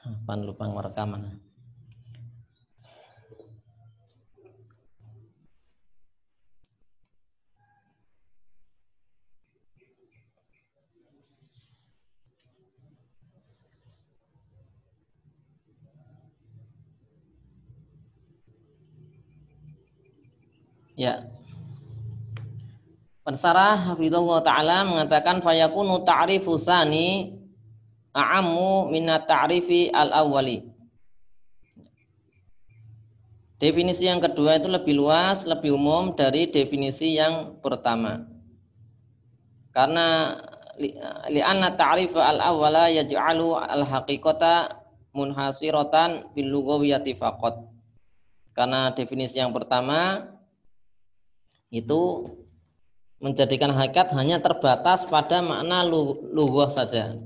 lupa merekam mana. Ya. Pensarah Hafizullah Ta'ala mengatakan fayakunu ta'rifu tsani a'ammu minat ta'rifi al-awwali. Definisi yang kedua itu lebih luas, lebih umum dari definisi yang pertama. Karena li'anna ta'rifa al-awwala yaj'alu al-haqiqata munhasiratan bil lughawiyyati faqat. Karena definisi yang pertama itu menjadikan hakikat hanya terbatas pada makna lughah saja.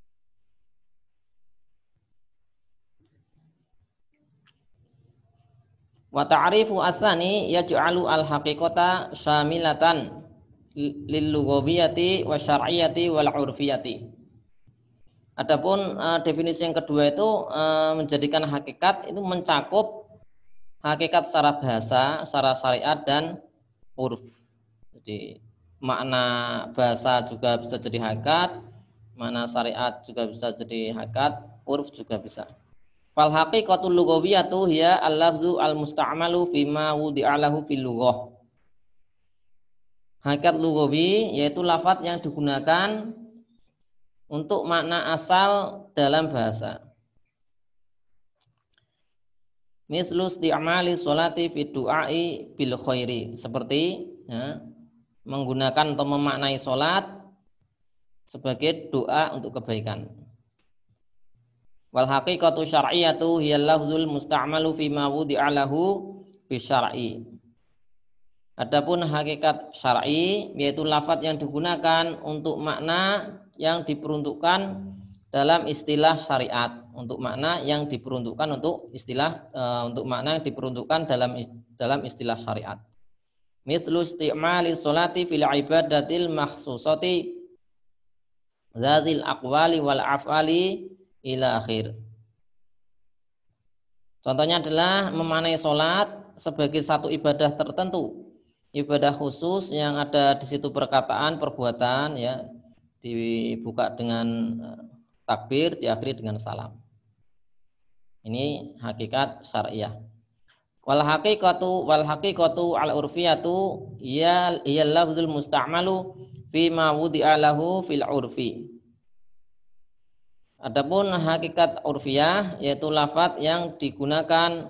Wa ta'rifu asani yaj'alu al-haqiqata syamilatan lil lughawiyyati wa syar'iyyati wal 'urfiyyati. Adapun definisi yang kedua itu menjadikan hakikat itu mencakup hakikat secara bahasa, secara syariat dan urf. Jadi makna bahasa juga bisa jadi hakikat, makna syariat juga bisa jadi hakikat, urf juga bisa. Fal haqiqatul lughawiyyatu hiya al-lafzu al-musta'malu fima wudi'a lahu fil lughah. Hakikat lughawi yaitu lafaz yang digunakan untuk makna asal dalam bahasa. Mislu isti'mali sholati fi du'ai bil khairi, seperti menggunakan atau memaknai sholat sebagai doa untuk kebaikan. Wal haqiqatu syar'iyyatu hiya lafzul musta'malu fi ma wudi'a lahu bi syar'i. Adapun hakikat syar'i yaitu lafaz yang digunakan untuk makna yang diperuntukkan dalam istilah syariat, untuk makna yang diperuntukkan untuk istilah untuk makna yang diperuntukkan dalam istilah syariat. Mithlu isti'mali sholati fil ibadatil mahsusati dzil aqwali wal af'ali ila akhir. Contohnya adalah memaknai sholat sebagai satu ibadah tertentu, ibadah khusus yang ada di situ perkataan, perbuatan, ya, dibuka dengan takbir, diakhiri dengan salam. Ini hakikat syariah. Wal haqiqatu al urfiyatu ya lafzul musta'malu fi ma wudi'a lahu fil urfi. Adapun hakikat urfiyah yaitu lafaz yang digunakan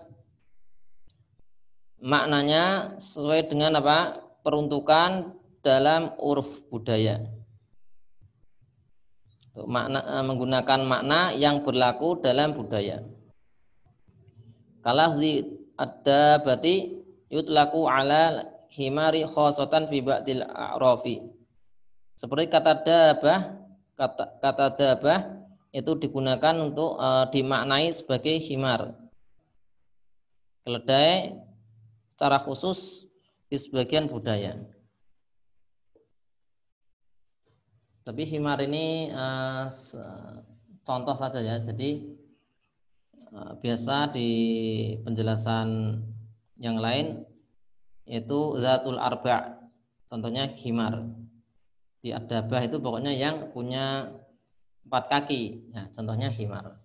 maknanya sesuai dengan apa? Peruntukan dalam urf budaya. Menggunakan makna yang berlaku dalam budaya. Kalafzi ad-dabati yutlaku ala himari khosatan fi ba'dil a'rafi. Seperti kata dabah itu digunakan untuk dimaknai sebagai himar, keledai, secara khusus di sebagian budaya. Tapi himar ini contoh saja ya. Jadi biasa di penjelasan yang lain yaitu zatul arba'. Contohnya himar. Di ad-dabah itu pokoknya yang punya 4 kaki. Nah, contohnya himar.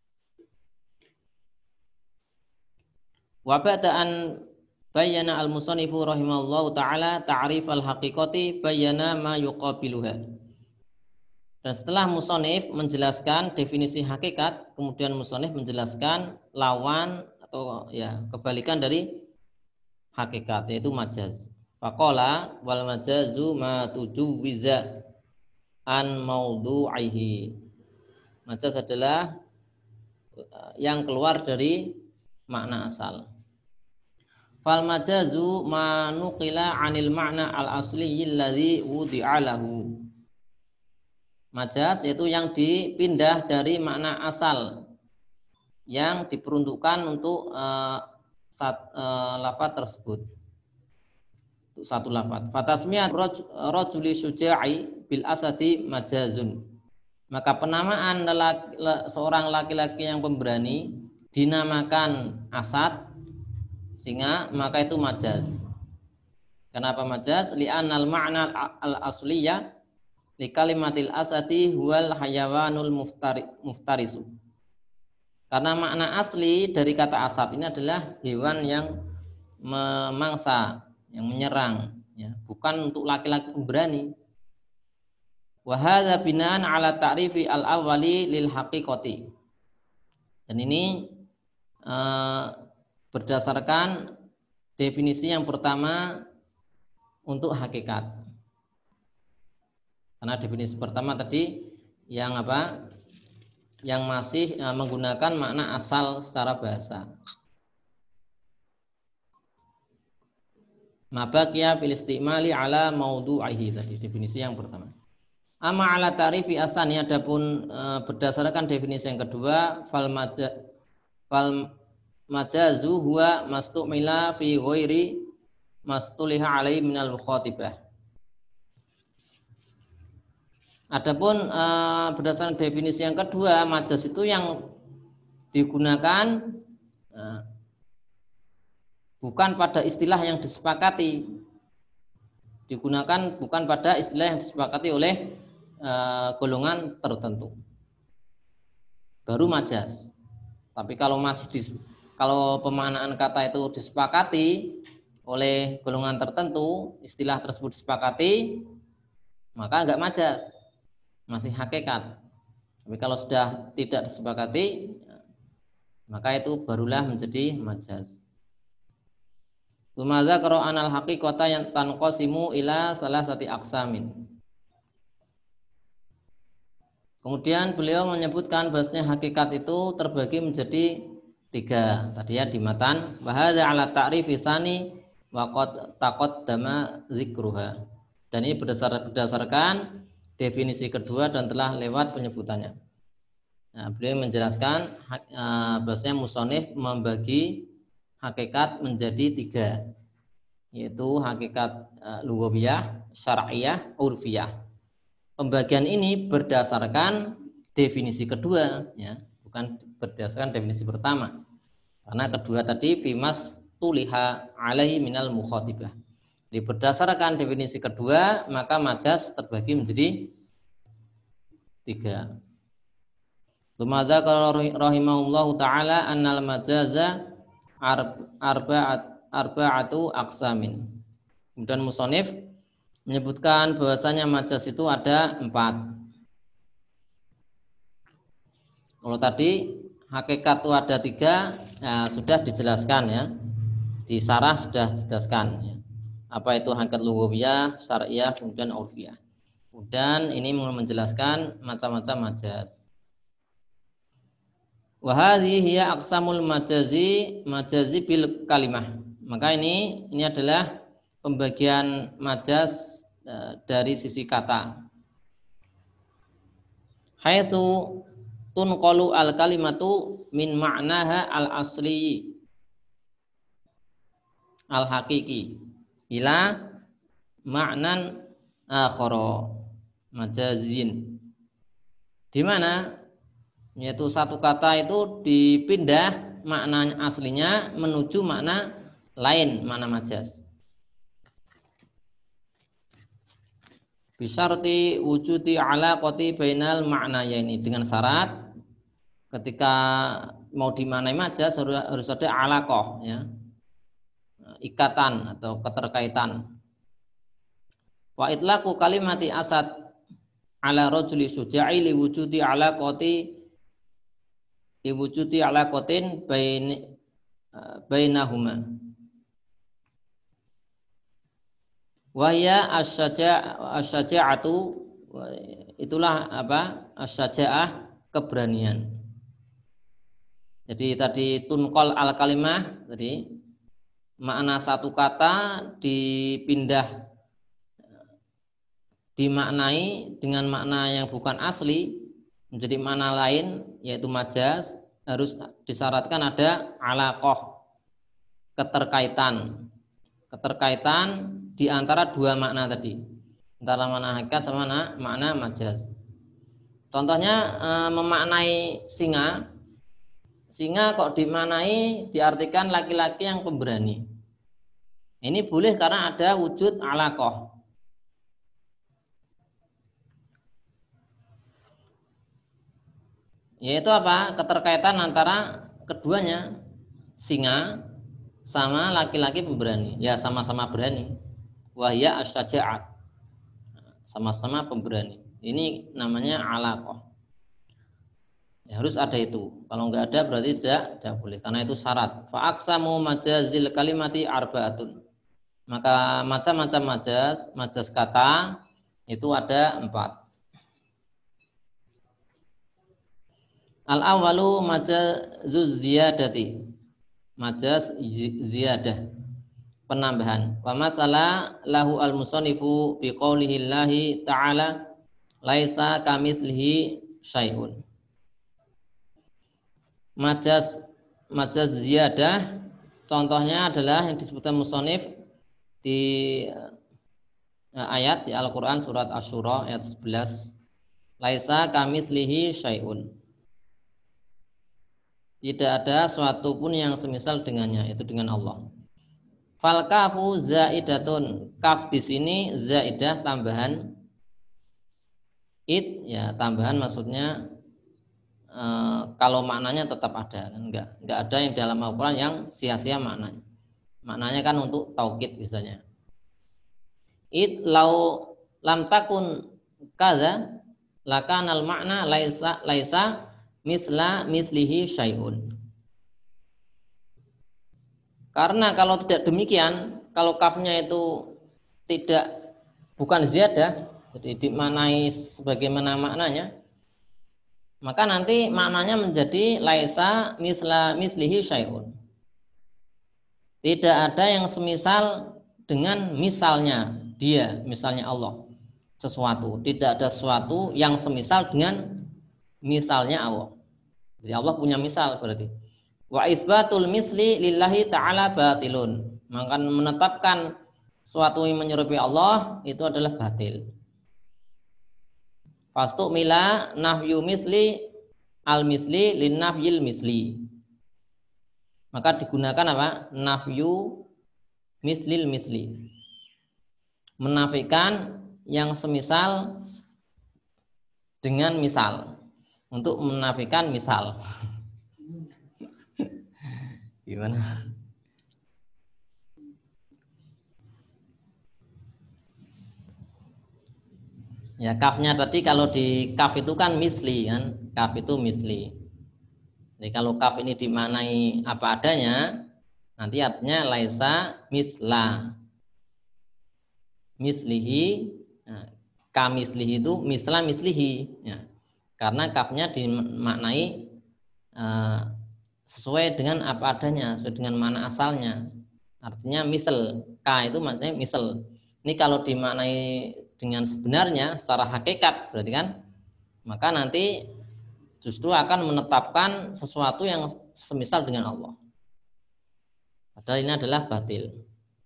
Wa ba'da'an bayyana al-musannifu rahimallahu ta'ala ta'rif al-haqiqati bayyana ma yuqabiluha. Dan setelah musonif menjelaskan definisi hakikat, kemudian musonif menjelaskan lawan atau ya kebalikan dari hakikat, yaitu majaz. Faqala wal majazu ma tujawwiza an maudu'ihi. Majaz adalah yang keluar dari makna asal. Fal majazu ma nuqila 'anil ma'na al-asli alladhi wudi'a lahu. Majaz yaitu yang dipindah dari makna asal yang diperuntukkan untuk lafaz tersebut, untuk satu lafaz. Fatasmiyat rajuli syuja'i bil asadi majazun. maka penamaan seorang laki-laki yang pemberani dinamakan Asad, sehingga maka itu majaz. Kenapa majaz? Li'annal ma'na al-asliyah li kalimatil asati huwal hayawanul muftarisu. Karena makna asli dari kata asad ini adalah hewan yang memangsa, yang menyerang, ya, bukan untuk laki-laki pemberani. Wa hadza binaan ala ta'rifi al-awwali lil haqiqati. Dan ini berdasarkan definisi yang pertama untuk hakikat. Karena definisi pertama tadi yang apa? Yang masih menggunakan makna asal secara bahasa. Mabaqiya fil istimali ala maudu'ihi, tadi definisi yang pertama. Amma ala ta'rifi asani, adapun berdasarkan definisi yang kedua, fal majazu huwa mastumila fi ghairi mastuliha alaihi minal mukhatibah. Adapun berdasarkan definisi yang kedua, majaz itu yang digunakan bukan pada istilah yang disepakati, digunakan bukan pada istilah yang disepakati oleh golongan tertentu, baru majaz. Tapi kalau pemaknaan kata itu disepakati oleh golongan tertentu, istilah tersebut disepakati, maka enggak majaz, masih hakikat. Tapi kalau sudah tidak disepakati, maka itu barulah menjadi majaz. Tumaza karo anal haqiqata yang tanqasimu ila salasati aqsamin. Kemudian beliau menyebutkan bahasanya hakikat itu terbagi menjadi 3. Tadi ya di matan, wa hadza ala ta'rifi sani wa qad taqaddama dzikruha. Dan ini berdasarkan definisi kedua dan telah lewat penyebutannya. Nah, beliau menjelaskan bahasanya musonif membagi hakikat menjadi 3, yaitu hakikat lughawiyah, syar'iyah, urfiyah. Pembagian ini berdasarkan definisi kedua, ya, bukan berdasarkan definisi pertama. Karena kedua tadi fimas tuliha alaihi minal mukhatibah. Jadi berdasarkan definisi kedua, maka majaz terbagi menjadi 3. Tumadza rahimahullahu ta'ala annal majaza arba'atu aqsamin. Kemudian musonif menyebutkan bahwasanya majaz itu ada 4. Kalau tadi hakikat itu ada 3, nah, sudah dijelaskan ya. Di syarah sudah dijelaskan ya. Apa itu hakikat lughawiyah, syar'iyah, kemudian urfiyah. Kemudian ini menjelaskan macam-macam majaz. Wa hadhihi hiya aqsamul majazi bil kalimah. Maka ini adalah pembagian majaz dari sisi kata. Haitsu tunqalu al kalimatu min ma'naha al asli al haqiqi ila ma'nan akhara majazin, di mana yaitu satu kata itu dipindah maknanya aslinya menuju makna lain, makna majaz. Bisyarti wujudi alaqati bainal ma'nayaini, dengan syarat ketika mau dimaknai majaz harus ada alaqah, ya, ikatan atau keterkaitan. Wa itlaqu kalimati asad ala rajuli suja'i li wujudi alaqatin bainahuma. Wa hiya asyaja'atu, itulah apa? Asyaja'ah, keberanian. Jadi tadi tunqal al kalimah, tadi makna satu kata dipindah dimaknai dengan makna yang bukan asli menjadi makna lain, yaitu majaz, harus disyaratkan ada alaqah, keterkaitan di antara dua makna tadi, antara makna hakikat sama makna majaz. Contohnya memaknai singa. Singa kok dimaknai diartikan laki-laki yang pemberani. Ini boleh karena ada wujud alaqah. Yaitu apa? Keterkaitan antara keduanya, singa sama laki-laki pemberani. Ya sama-sama berani. Wahya asyaja'at. Sama-sama pemberani. Ini namanya alaqah. Ya, harus ada itu. Kalau nggak ada berarti tidak boleh. Karena itu syarat. Fa'aksamu majazil kalimati arba'atun. Maka macam-macam majaz kata itu ada 4. Al-awwalu majazuz ziyadati. Majaz ziyadah, penambahan. Wa masala lahu al-musannifu bi qoulihi Allahi ta'ala laisa kamitslihi syai'un. Majaz ziyadah contohnya adalah yang disebutkan musannif di ayat di Al-Qur'an surat Asy-Syura ayat 11. Laisa kamitslihi syai'un. Tidak ada suatu pun yang semisal dengannya, itu dengan Allah. Fal kafu zaidatun. Kaf di sini zaidah tambahan. Ya tambahan maksudnya kalau maknanya tetap ada, enggak ada yang dalam Al-Qur'an yang sia-sia maknanya. Maknanya kan untuk taukid biasanya. Lau lam takun kaza lakanal makna laisa mislihi syai'un. Karena kalau tidak demikian, kalau kafnya itu bukan ziyadah, jadi dimaknai sebagaimana maknanya, maka nanti maknanya menjadi laisa mislihi syai'un. Tidak ada yang semisal dengan misalnya dia, misalnya Allah, sesuatu. Tidak ada sesuatu yang semisal dengan misalnya Allah. Jadi Allah punya misal berarti. Wa isbatul misli lillahi ta'ala batilun. Maka menetapkan sesuatu yang menyerupai Allah itu adalah batil. Fastu mila nahyu misli al misli lin nafyil misli. Maka digunakan apa? Nafyu mislil misli. Menafikan yang semisal dengan misal. Untuk menafikan misal. Gimana? Ya kafnya tadi kalau di kaf itu kan misli kan, kaf itu misli. Jadi kalau kaf ini dimaknai apa adanya, nanti artinya laisa misla. Mislihi, nah, kamislihi itu misla mislihi. Ya. Karena kafnya dimaknai sesuai dengan apa adanya, sesuai dengan mana asalnya. Artinya misal, ka itu maksudnya misal. Ini kalau dimaknai dengan sebenarnya secara hakikat berarti kan, maka nanti justru akan menetapkan sesuatu yang semisal dengan Allah. Padahal ini adalah batil.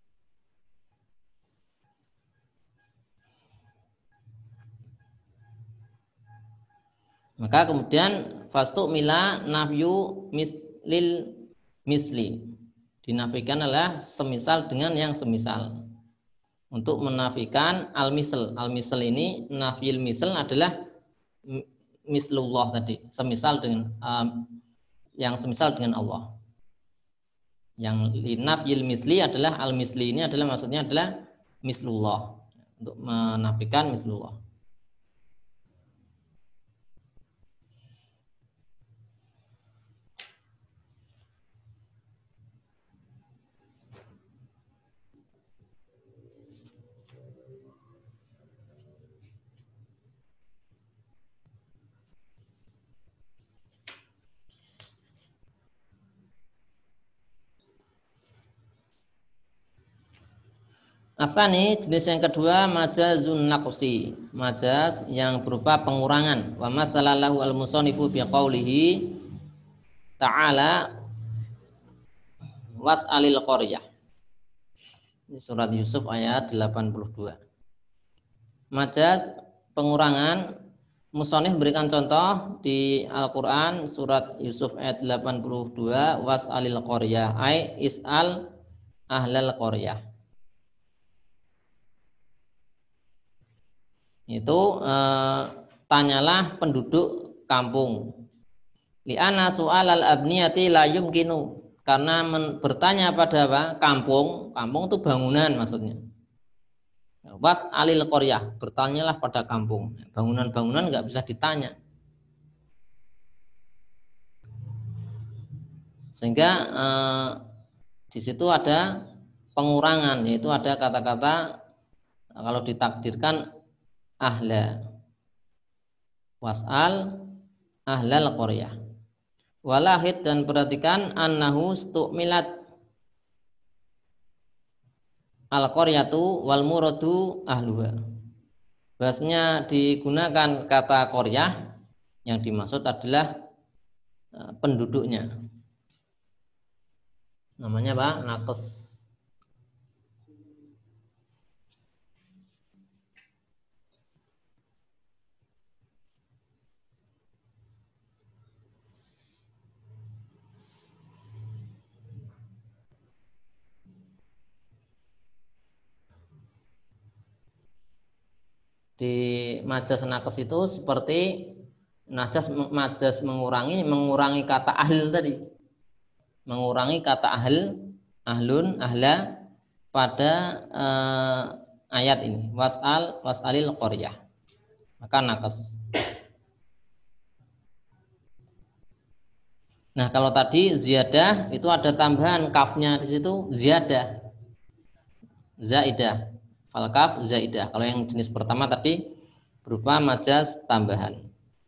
Maka kemudian fastu mila nafyu mislil misli, dinafikan adalah semisal dengan yang semisal. Untuk menafikan al-misl. Al-misl ini nafyil misl adalah mislullah tadi, semisal dengan yang semisal dengan Allah. Yang nafyil misli adalah al-misli, ini adalah maksudnya adalah mislullah, untuk menafikan mislullah. Asani jenis yang kedua majazun naqsi, majaz yang berupa pengurangan. Wa masalallahu al-musannifu bi qaulihi ta'ala was'alil qaryah. Surat Yusuf ayat 82. Majaz pengurangan Musonif berikan contoh di Al-Quran surat Yusuf ayat 82, was'alil qaryah ay is'al ahlal qaryah. Itu tanyalah penduduk kampung. Li'anna su'alal abniyati la yumkinu, karena bertanya pada apa? Kampung itu bangunan maksudnya. Was'alil qaryah, bertanyalah pada kampung. Bangunan-bangunan nggak bisa ditanya. Sehingga di situ ada pengurangan, yaitu ada kata-kata kalau ditakdirkan ahla, was'al ahlal qaryah. Walahid, dan perhatikan annahu stu'milat al-qaryatu wal muradu ahluha. Bahasanya digunakan kata qaryah, yang dimaksud adalah penduduknya. Namanya apa? Naqs. Di majas naqs itu seperti majas mengurangi kata ahl tadi. Mengurangi kata ahlun, ahla pada ayat ini. Was'alil qaryah. Maka naqs. Nah, kalau tadi ziyadah itu ada tambahan kafnya di situ ziyadah. Zaidah. Falkaf zaidah. Kalau yang jenis pertama tadi berupa majas tambahan.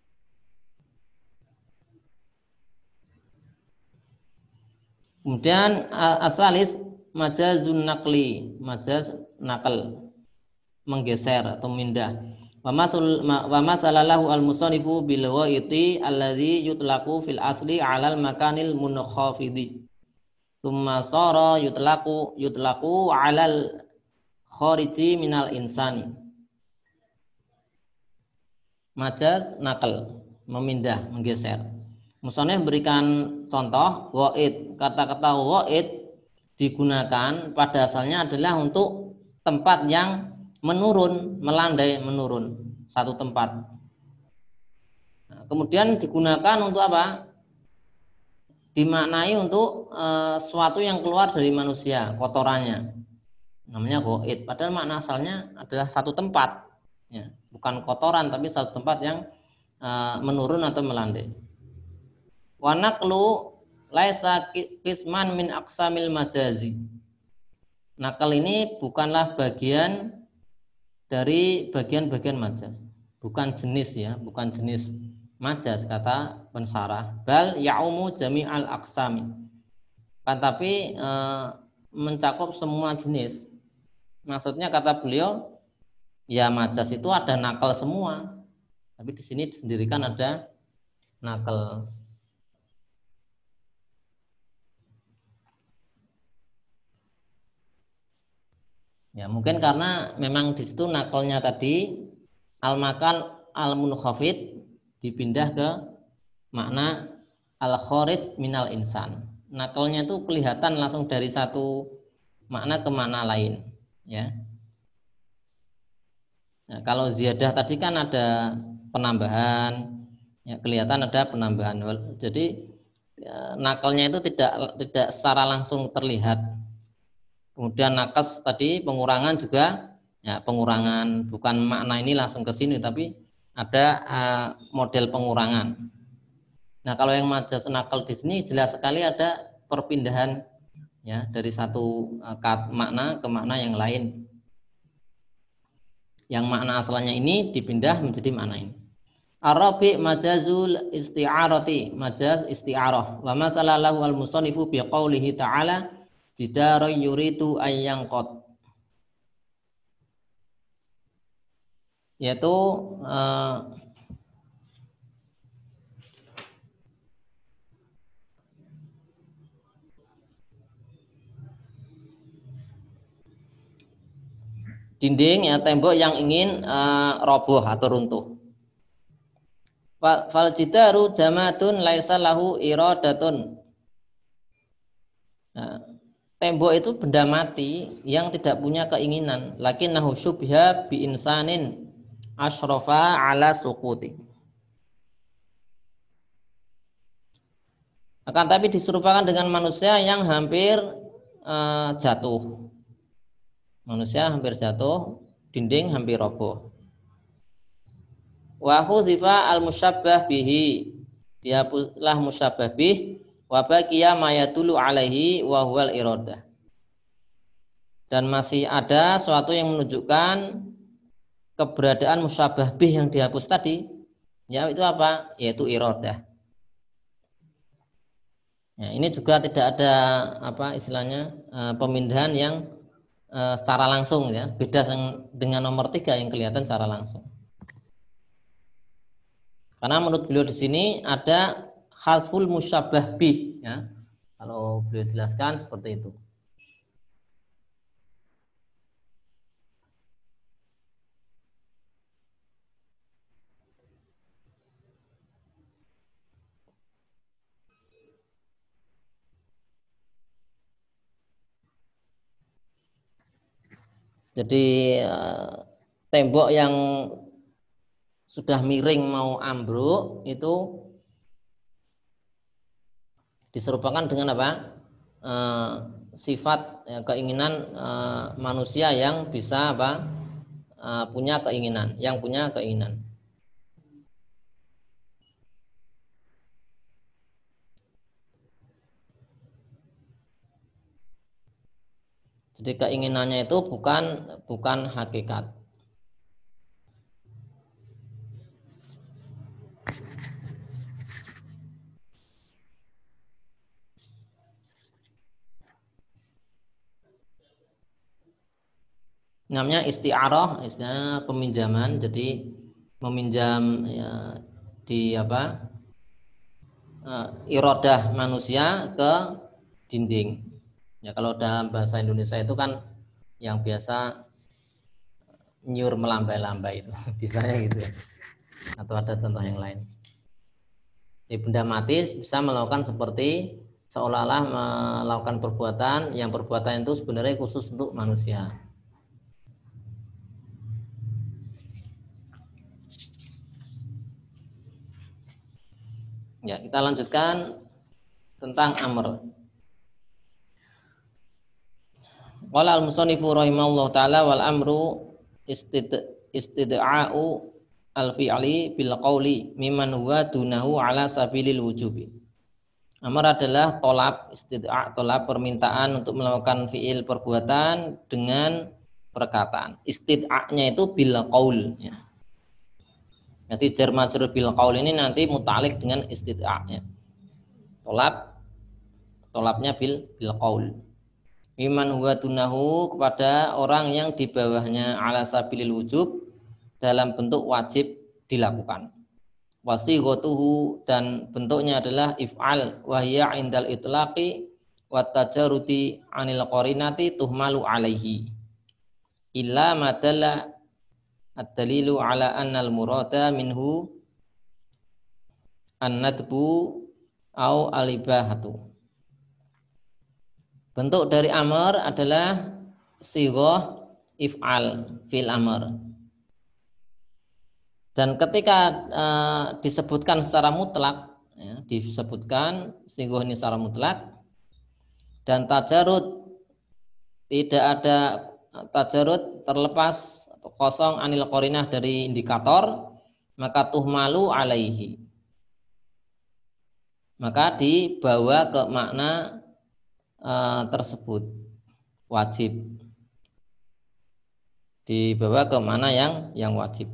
Kemudian asalis majazun naqli, majaz nakal, menggeser atau mindah. Wa masalalahu al-musanifu bil ghaiti alladhi yutlaqu fil asli 'alal makanil munkhafidi. Tsumma sara yutlaqu 'alal khariji minal insani. Majaz nakal, memindah, menggeser. Musonef berikan contoh ghaid. Kata-kata ghaid digunakan pada asalnya adalah untuk tempat yang menurun, melandai, menurun, satu tempat. Nah, kemudian digunakan untuk apa? Dimaknai untuk sesuatu yang keluar dari manusia, kotorannya. Namanya ghaid. Padahal makna asalnya adalah satu tempat, ya, bukan kotoran tapi satu tempat yang menurun atau melandai. Wa naqlu laisa qisman min aqsamil majazi. Nakal ini bukanlah bagian dari bagian-bagian majaz. Bukan jenis, ya, bukan jenis majaz kata pensarah. Bal ya'umu jami'al aqsami. Tapi mencakup semua jenis. Maksudnya kata beliau, ya majaz itu ada nakal semua. Tapi di sini disendirikan ada nakal. Ya, mungkin karena memang di situ nakalnya tadi al-makan al-munkhafid dipindah ke makna al-kharij minal insan. Nakalnya itu kelihatan langsung dari satu makna ke makna lain, ya. Nah, kalau ziyadah tadi kan ada penambahan, ya, kelihatan ada penambahan. Jadi ya, nakalnya itu tidak secara langsung terlihat. Kemudian nakes tadi pengurangan juga, ya, pengurangan, bukan makna ini langsung ke sini tapi ada model pengurangan. Nah, kalau yang majaz nakal di sini jelas sekali ada perpindahan, ya, dari satu makna ke makna yang lain. Yang makna asalnya ini dipindah menjadi makna ini. Arabi majazul isti'arati, majaz isti'arah. Wa masalallahu al-musannifu biqaulihi ta'ala jidara yuridu ayyangqat, yaitu dinding, ya, tembok yang ingin roboh atau runtuh. Fal jidaru jamadun laisa lahu iradatun. Nah, tembok itu benda mati yang tidak punya keinginan. Lakinnahu syubha bi insanin asyrafa ala suquti. Akan tapi diserupakan dengan manusia yang hampir jatuh. Manusia hampir jatuh, dinding hampir roboh. Wa huzifa al musyabbah bihi, dihapuslah musyabbah bih, wa baqiya ma yadullu alaihi wa huwal iradah. Dan masih ada suatu yang menunjukkan keberadaan musyabbah bih yang dihapus tadi. Ya, itu apa? Yaitu iradah. Ya, ini juga tidak ada apa istilahnya pemindahan yang secara langsung, ya, beda dengan nomor 3 yang kelihatan secara langsung. Karena menurut beliau di sini ada hasful musyabbah bih, ya. Kalau beliau jelaskan seperti itu. Jadi tembok yang sudah miring mau ambruk itu diserupakan dengan apa? Sifat keinginan manusia yang bisa apa? Punya keinginan, yang punya keinginan. Jadi keinginannya itu bukan hakikat. Namanya isti'arah, istilahnya peminjaman. Jadi meminjam ya, di apa? Iradah manusia ke dinding. Ya, kalau dalam bahasa Indonesia itu kan yang biasa nyur melambai-lambai itu bisanya gitu ya. Atau ada contoh yang lain. Jadi benda mati bisa melakukan seperti seolah-olah melakukan perbuatan yang perbuatan itu sebenarnya khusus untuk manusia. Ya, kita lanjutkan tentang amr. Qala al-musannifu rahimahullah ta'ala wal amru istid'a'u al-fi'li bil qawli mimman huwa dunahu ala sabilil wujubi. Amar adalah tolab, istid'a' tolab, permintaan untuk melakukan fi'il perbuatan dengan perkataan. Istid'a'nya itu bil qaul, ya. Nanti jar majrur bil qaul ini nanti muta'alliq dengan istid'a'nya. Tolabnya bil qaul. Miman huwa dunahu, kepada orang yang di bawahnya ala sabilil wujub, dalam bentuk wajib dilakukan. Wasighotuhu, dan bentuknya adalah if'al wahya indal itlaqi wa tajarudi anil qarinati tuhmalu alaihi illa madalla ad-dalilu ala annal murada minhu an-nadbu au al-ibahatu. Bentuk dari amr adalah sighah if'al, fil amr. Dan ketika disebutkan secara mutlak, ya, disebutkan sighah ini secara mutlak, dan tajarud, tidak ada tajarud, terlepas atau kosong anil qarinah, dari indikator, maka tuhmalu alaihi, maka dibawa ke makna tersebut, wajib, dibawa ke mana yang wajib,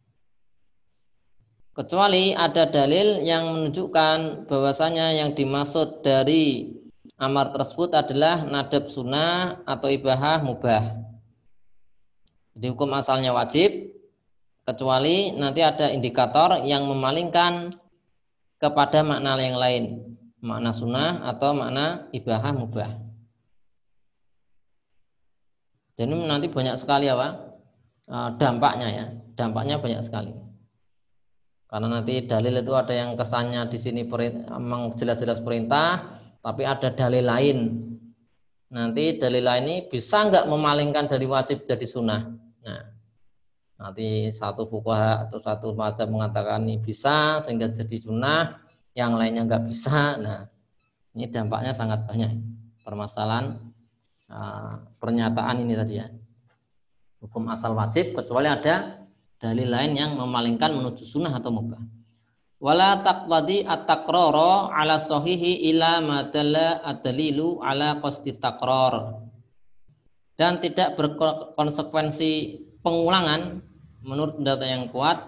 kecuali ada dalil yang menunjukkan bahwasanya yang dimaksud dari amar tersebut adalah nadab sunnah atau ibahah mubah. Jadi hukum asalnya wajib, kecuali nanti ada indikator yang memalingkan kepada makna yang lain, makna sunnah atau makna ibahah mubah. Jadi nanti banyak sekali apa dampaknya, ya, dampaknya banyak sekali. Karena nanti dalil itu ada yang kesannya di sini memang jelas-jelas perintah, tapi ada dalil lain. Nanti dalil lain ini bisa nggak memalingkan dari wajib jadi sunnah. Nah, nanti satu fuqaha atau satu mazhab mengatakan ini bisa sehingga jadi sunnah, yang lainnya nggak bisa. Nah, ini dampaknya sangat banyak. Permasalahan pernyataan ini tadi ya. Hukum asal wajib kecuali ada dalil lain yang memalingkan menuju sunnah atau mubah. Wala taqwadi at-takrara ala sahihi ila madalla ad-dalilu ala qasdi takrar. Dan tidak berkonsekuensi pengulangan menurut data yang kuat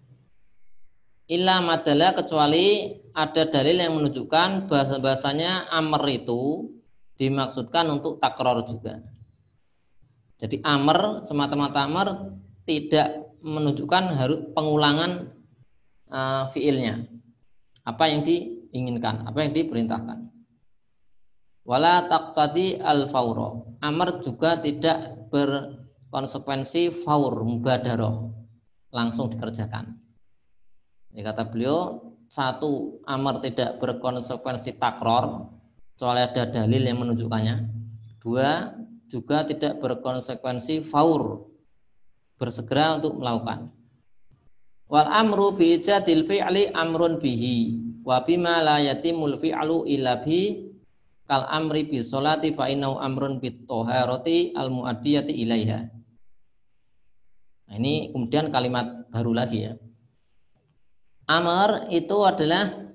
illa madalla kecuali ada dalil yang menunjukkan bahasanya amr itu dimaksudkan untuk takrar juga. Jadi amr semata-mata amr tidak menunjukkan harus pengulangan fiilnya, apa yang diinginkan, apa yang diperintahkan. Wala taqtadi al-fawra. Amr juga tidak berkonsekuensi faur, mubadarah, langsung dikerjakan. Jadi kata beliau, satu, amr tidak berkonsekuensi takror, kecuali ada dalil yang menunjukkannya. Dua, juga tidak berkonsekuensi faur, bersegera untuk melakukan. Wal amru bi ijadil fi'li amrun bihi wa bima la yatimul fi'lu illa bi kal amri bi sholati fa innahu amrun bit taharati al muaddiyati ilaiha. Nah, ini kemudian kalimat baru lagi ya. Amr itu adalah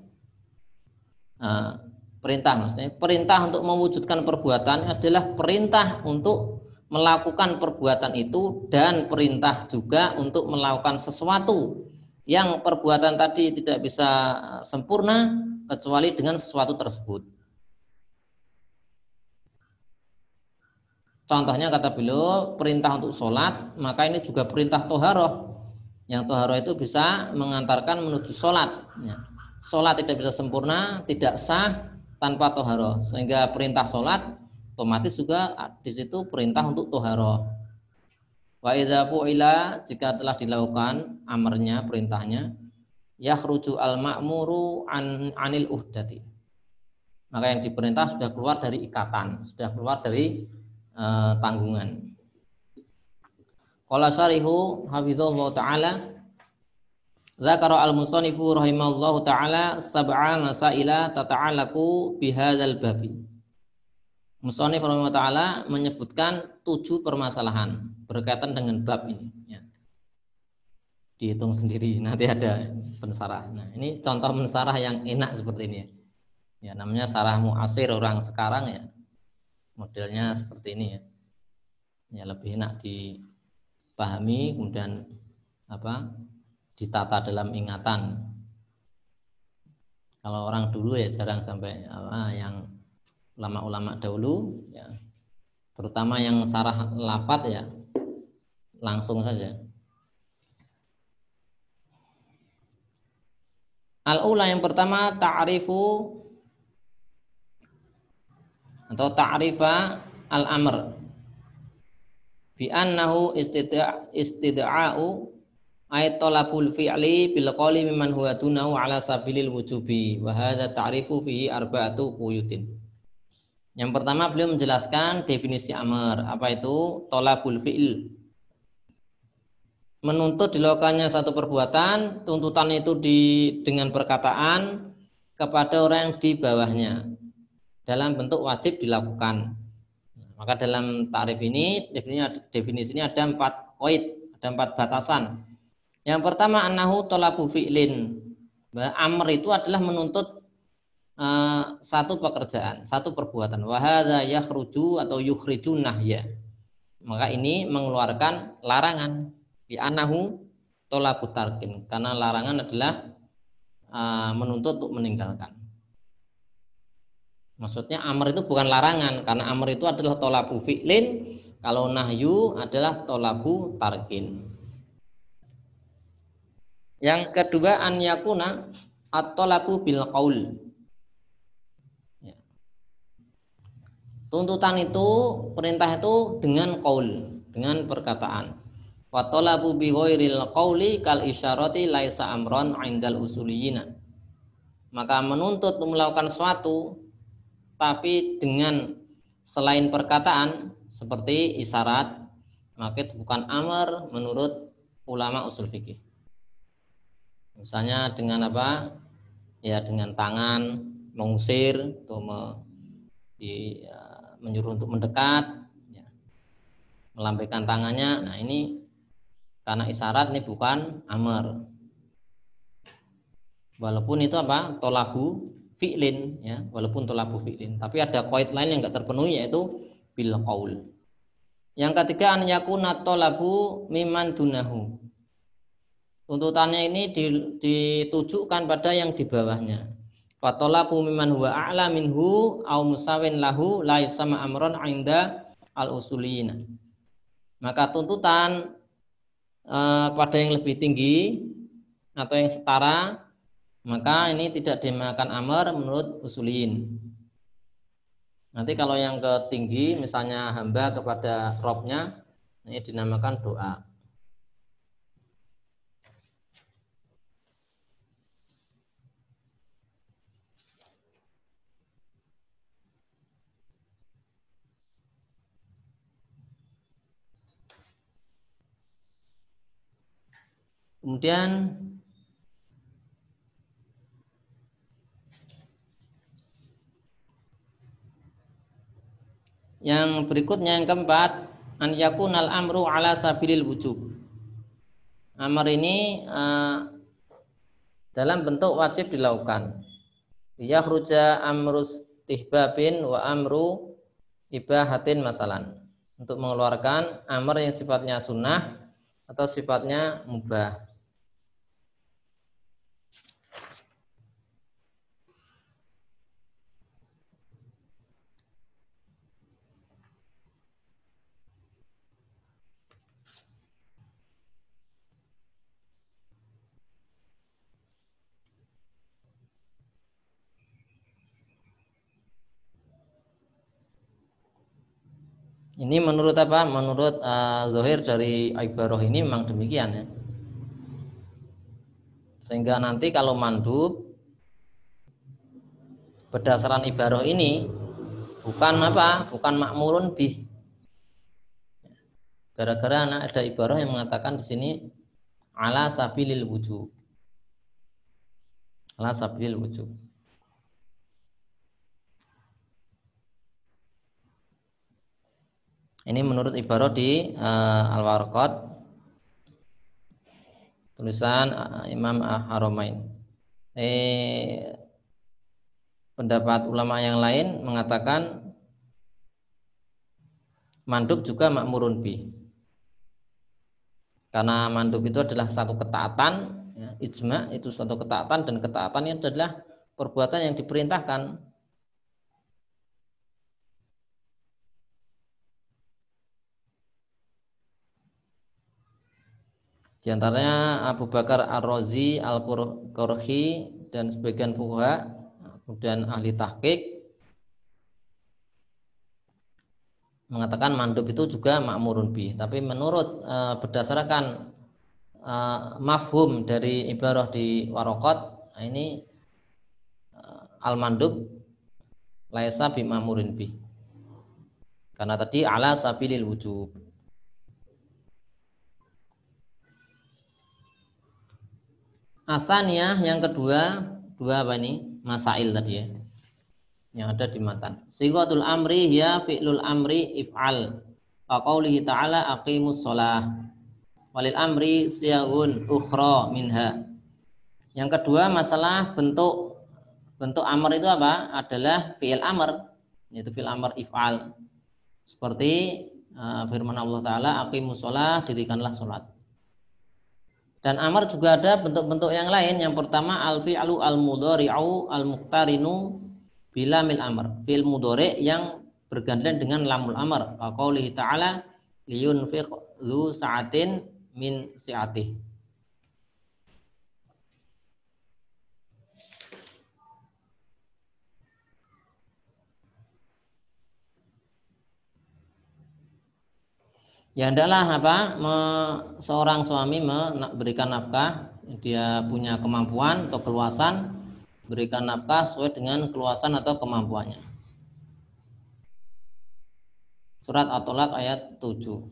perintah, maksudnya perintah untuk mewujudkan perbuatan adalah perintah untuk melakukan perbuatan itu dan perintah juga untuk melakukan sesuatu yang perbuatan tadi tidak bisa sempurna kecuali dengan sesuatu tersebut. Contohnya kata beliau perintah untuk sholat, maka ini juga perintah toharoh. Yang toharoh itu bisa mengantarkan menuju sholat. Sholat tidak bisa sempurna, tidak sah tanpa toharoh. Sehingga perintah sholat otomatis juga di situ perintah untuk toharoh. Wa idza fu'ila, jika telah dilakukan amarnya, perintahnya, yakhruju al-ma'muru anil uhdati. Maka yang diperintah sudah keluar dari ikatan, sudah keluar dari tanggungan. Qala syarihu hafizallahu taala Zakara al-musannifu rahimahullahu ta'ala sab'a masaila tata'alaku bihadzal babi. Musannif rahimahullahu ta'ala menyebutkan 7 permasalahan berkaitan dengan bab ini. Ya. Dihitung sendiri, nanti ada pensarah. Nah, ini contoh pensarah yang enak seperti ini. Ya, namanya sarah mu'asir orang sekarang ya. Modelnya seperti ini ya. Ya, lebih enak dipahami, kemudian ditata dalam ingatan. Kalau orang dulu ya jarang sampai yang ulama-ulama dahulu ya, terutama yang sarah lafadz ya langsung saja. Al-ula yang pertama ta'rifu atau ta'rifa al-amr bi annahu istida'u ay talabul fi'li bil qawli mimman huwa dunahu ala sabilil wujubi wa hadza ta'rifu fihi arba'atu quyutin. Yang pertama beliau menjelaskan definisi amr. Apa itu? Talabul fi'il. Menuntut dilakukannya satu perbuatan, tuntutan itu dengan perkataan kepada orang yang di bawahnya dalam bentuk wajib dilakukan. Maka dalam ta'rif ini definisinya ada 4 qaid, ada 4 batasan. Yang pertama annahu talabu fi'lin. Amr itu adalah menuntut satu pekerjaan, satu perbuatan. Wa hadza yakhruju atau yukhriju nahya. Maka ini mengeluarkan larangan. Bi annahu talabu tarkin. Karena larangan adalah menuntut untuk meninggalkan. Maksudnya amr itu bukan larangan, karena amr itu adalah talabu fi'lin. Kalau nahyu adalah talabu tarkin. Yang kedua an yakuna at-talabu bil qaul. Ya. Tuntutan itu, perintah itu dengan qaul, dengan perkataan. Wa talabu bi ghairil qauli kal isyarati laisa amron 'indal usuliyina. Maka menuntut melakukan suatu tapi dengan selain perkataan seperti isyarat, maka itu bukan amar menurut ulama usul fikih. Misalnya dengan apa? Ya dengan tangan mengusir atau menyuruh untuk mendekat, ya, melambaikan tangannya. Nah ini karena isyarat ini bukan amar. Walaupun itu apa? Tolabu fi'lin, ya, walaupun tolabu fi'lin. Tapi ada qaid lain yang enggak terpenuhi yaitu bil qaul. Yang ketiga an yakuna tolabu miman dunahu. Tuntutannya ini ditujukan pada yang di bawahnya. Fa tolabu miman huwa a'la minhu au musawin lahu la yusama amron 'inda al-usuliyyin. Maka tuntutan kepada yang lebih tinggi atau yang setara, maka ini tidak dinamakan amar menurut usuliyin. Nanti kalau yang ketinggi misalnya hamba kepada Robnya, ini dinamakan doa. Kemudian yang berikutnya yang keempat, an yakunal amru ala sabilil wujub. Amar ini dalam bentuk wajib dilakukan. Yakhruja amrus tihbabin wa amru ibahatin masalan. Untuk mengeluarkan amar yang sifatnya sunnah atau sifatnya mubah. Ini menurut apa? Menurut zahir dari ibarah ini memang demikian ya. Sehingga nanti kalau mandub berdasarkan ibarah ini bukan apa? Bukan makmurun bih. Gara-gara ada ibarah yang mengatakan di sini ala sabilil wujub. Ala sabilil wujub. Ini menurut ibarah di Al-Warqat tulisan Imam Haramain. Pendapat ulama yang lain mengatakan mandub juga makmurun bi. Karena mandub itu adalah satu ketaatan, ya, ijma itu satu ketaatan dan ketaatan itu adalah perbuatan yang diperintahkan. Di antaranya Abu Bakar Ar-Razi, Al-Qurhi dan sebagian fuqaha, kemudian ahli tahqiq mengatakan mandub itu juga ma'murun bih. Tapi menurut berdasarkan mafhum dari ibarah di Waraqat, ini al-mandub laisa bi ma'murin bih. Karena tadi ala sabilil wujub. Asaniyah yang kedua, dua apa ini? Masail tadi ya. Yang ada di matan. Sighatul amri ya fi'lul amri if'al. Qaulihi ta'ala aqimus shalah. Walil amri siyagun ukhra minha. Yang kedua masalah bentuk amr itu apa? Adalah fi'il amr, yaitu fi'il amr if'al. Seperti firman Allah Ta'ala aqimus shalah, dirikanlah sholat. Dan amar juga ada bentuk-bentuk yang lain. Yang pertama al-fi'lu al-mudhari'u al-muqtarinu bila mil amr. Fi'il mudhari' yang bergandengan dengan lamul amr. Qaulihi ta'ala liyunfiq dzu sa'atin min si'atih. Ya hendaklah seorang suami memberikan nafkah, dia punya kemampuan atau keluasan, berikan nafkah sesuai dengan keluasan atau kemampuannya. Surat At-Tolak ayat 7.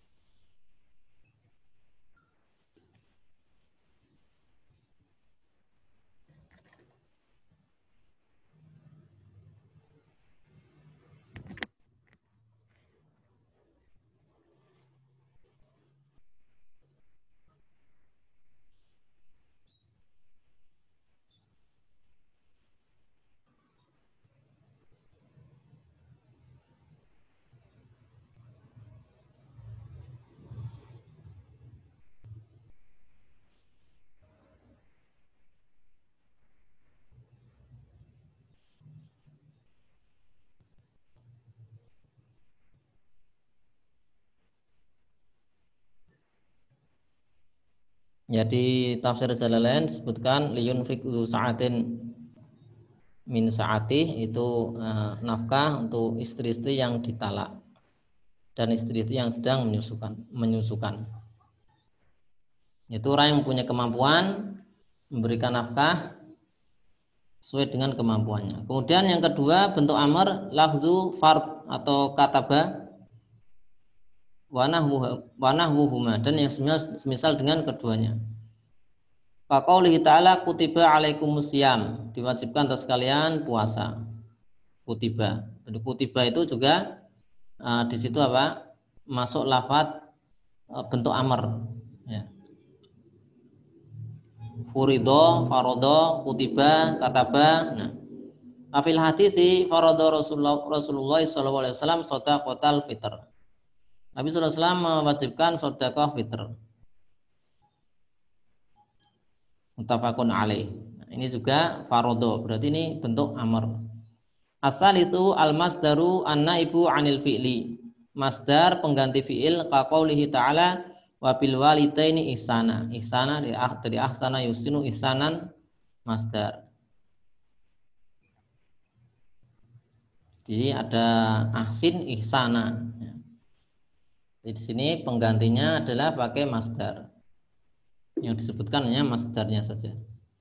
Jadi tafsir Jalalain disebutkan liyunfik dzu sa'atin min sa'atih, itu nafkah untuk istri-istri yang ditalak dan istri-istri yang sedang menyusukan. Itu orang yang punya kemampuan memberikan nafkah sesuai dengan kemampuannya. Kemudian yang kedua bentuk amr lafzu fard atau kataba wanahwuhuma, dan yang semisal dengan keduanya. Faqaulihi ta'ala kutiba alaikumusiyam, diwajibkan atas kalian puasa. Kutiba. Jadi kutiba itu juga di situ masuk lafaz bentuk amr. Ya. Furido, farodo, kutiba, kataba. Nah, afil hadisi farodo Rasulullah SAW shadaqatal fitr. Nabi SAW mewajibkan sedekah fitr. Muttafaqun alaih. Nah, ini juga farodo, berarti ini bentuk amr. Asalisu al-masdaru an-naibu anil fi'li. Masdar pengganti fi'il kaqaulihi ta'ala wa bil walidaini ihsana. Ihsana dari ahsana yusinu ihsanan, masdar. Jadi ada ahsin ihsana. Di sini penggantinya adalah pakai masdar. Yang disebutkan hanya masdarnya saja.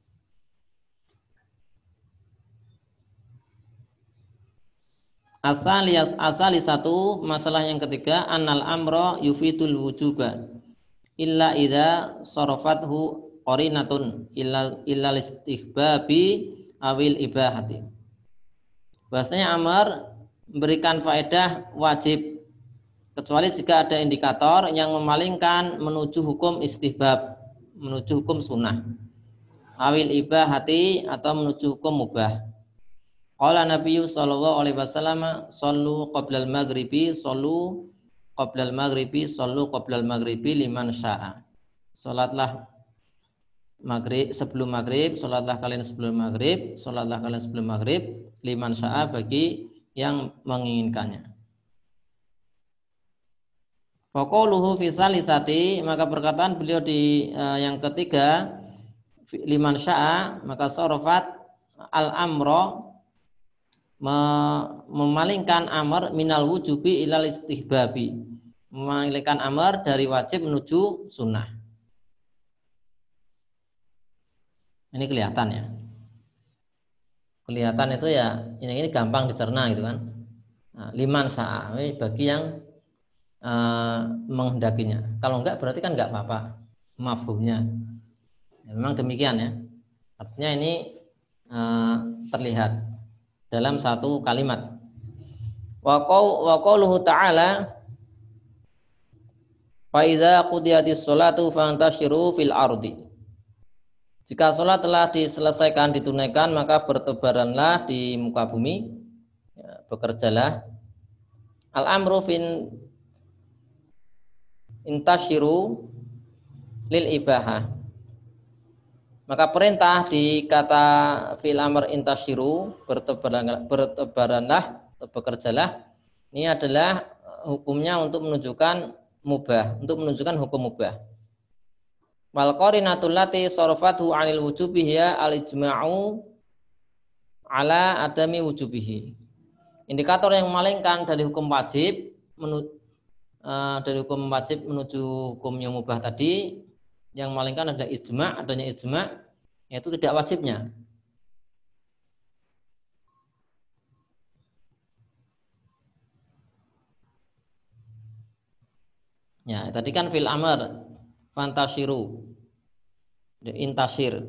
Asali satu, masalah yang ketiga, annal amro yufidul wujuba illa idza sarafathu qarinatun illa istihbabi awil ibahati. Bahasanya amar memberikan faedah wajib kecuali jika ada indikator yang memalingkan menuju hukum istihbab, menuju hukum sunnah, awil ibahati atau menuju hukum mubah. Qala Nabi sallallahu alaihi wasallam sallu qablal maghribi sallu qablal maghribi sallu qablal maghribi liman syaa. Salatlah maghrib sebelum maghrib, salatlah kalian sebelum maghrib, salatlah kalian sebelum maghrib, liman syaa bagi yang menginginkannya. Faqauluhu fi salisati, maka perkataan beliau di yang ketiga liman syaa, maka sarafat al-amra memalingkan amr minal wujubi ilal istihbabi, memalingkan amr dari wajib menuju sunnah. Ini kelihatan ya. Kelihatan itu ya, ini gampang dicerna gitu kan. Nah, liman syaa bagi yang menghendakinya. Kalau enggak berarti kan enggak apa-apa mafhumnya. Ya, memang demikian ya. Artinya ini terlihat dalam satu kalimat. Wa qauluhu ta'ala fa idza qudiyatis sholatu fantashiru fil ardi. Jika sholat telah diselesaikan, ditunaikan, maka bertebaranlah di muka bumi, ya, bekerjalah. Al-amru fin intashiru lil ibahah. Maka perintah di kata fil amr intashiru, bertebaranlah, bekerjalah, ini adalah hukumnya untuk menunjukkan mubah, untuk menunjukkan hukum mubah. Wal qarinatul lati sarafathu 'anil wujubi hiya al-ijma'u ala adami wujubihi. Indikator yang memalingkan dari hukum wajib dari hukum wajib menuju hukum yang mubah tadi, yang malingkan ada ijma, adanya ijma, yaitu tidak wajibnya. Ya, tadi kan fil amr, fantashiru, intasir,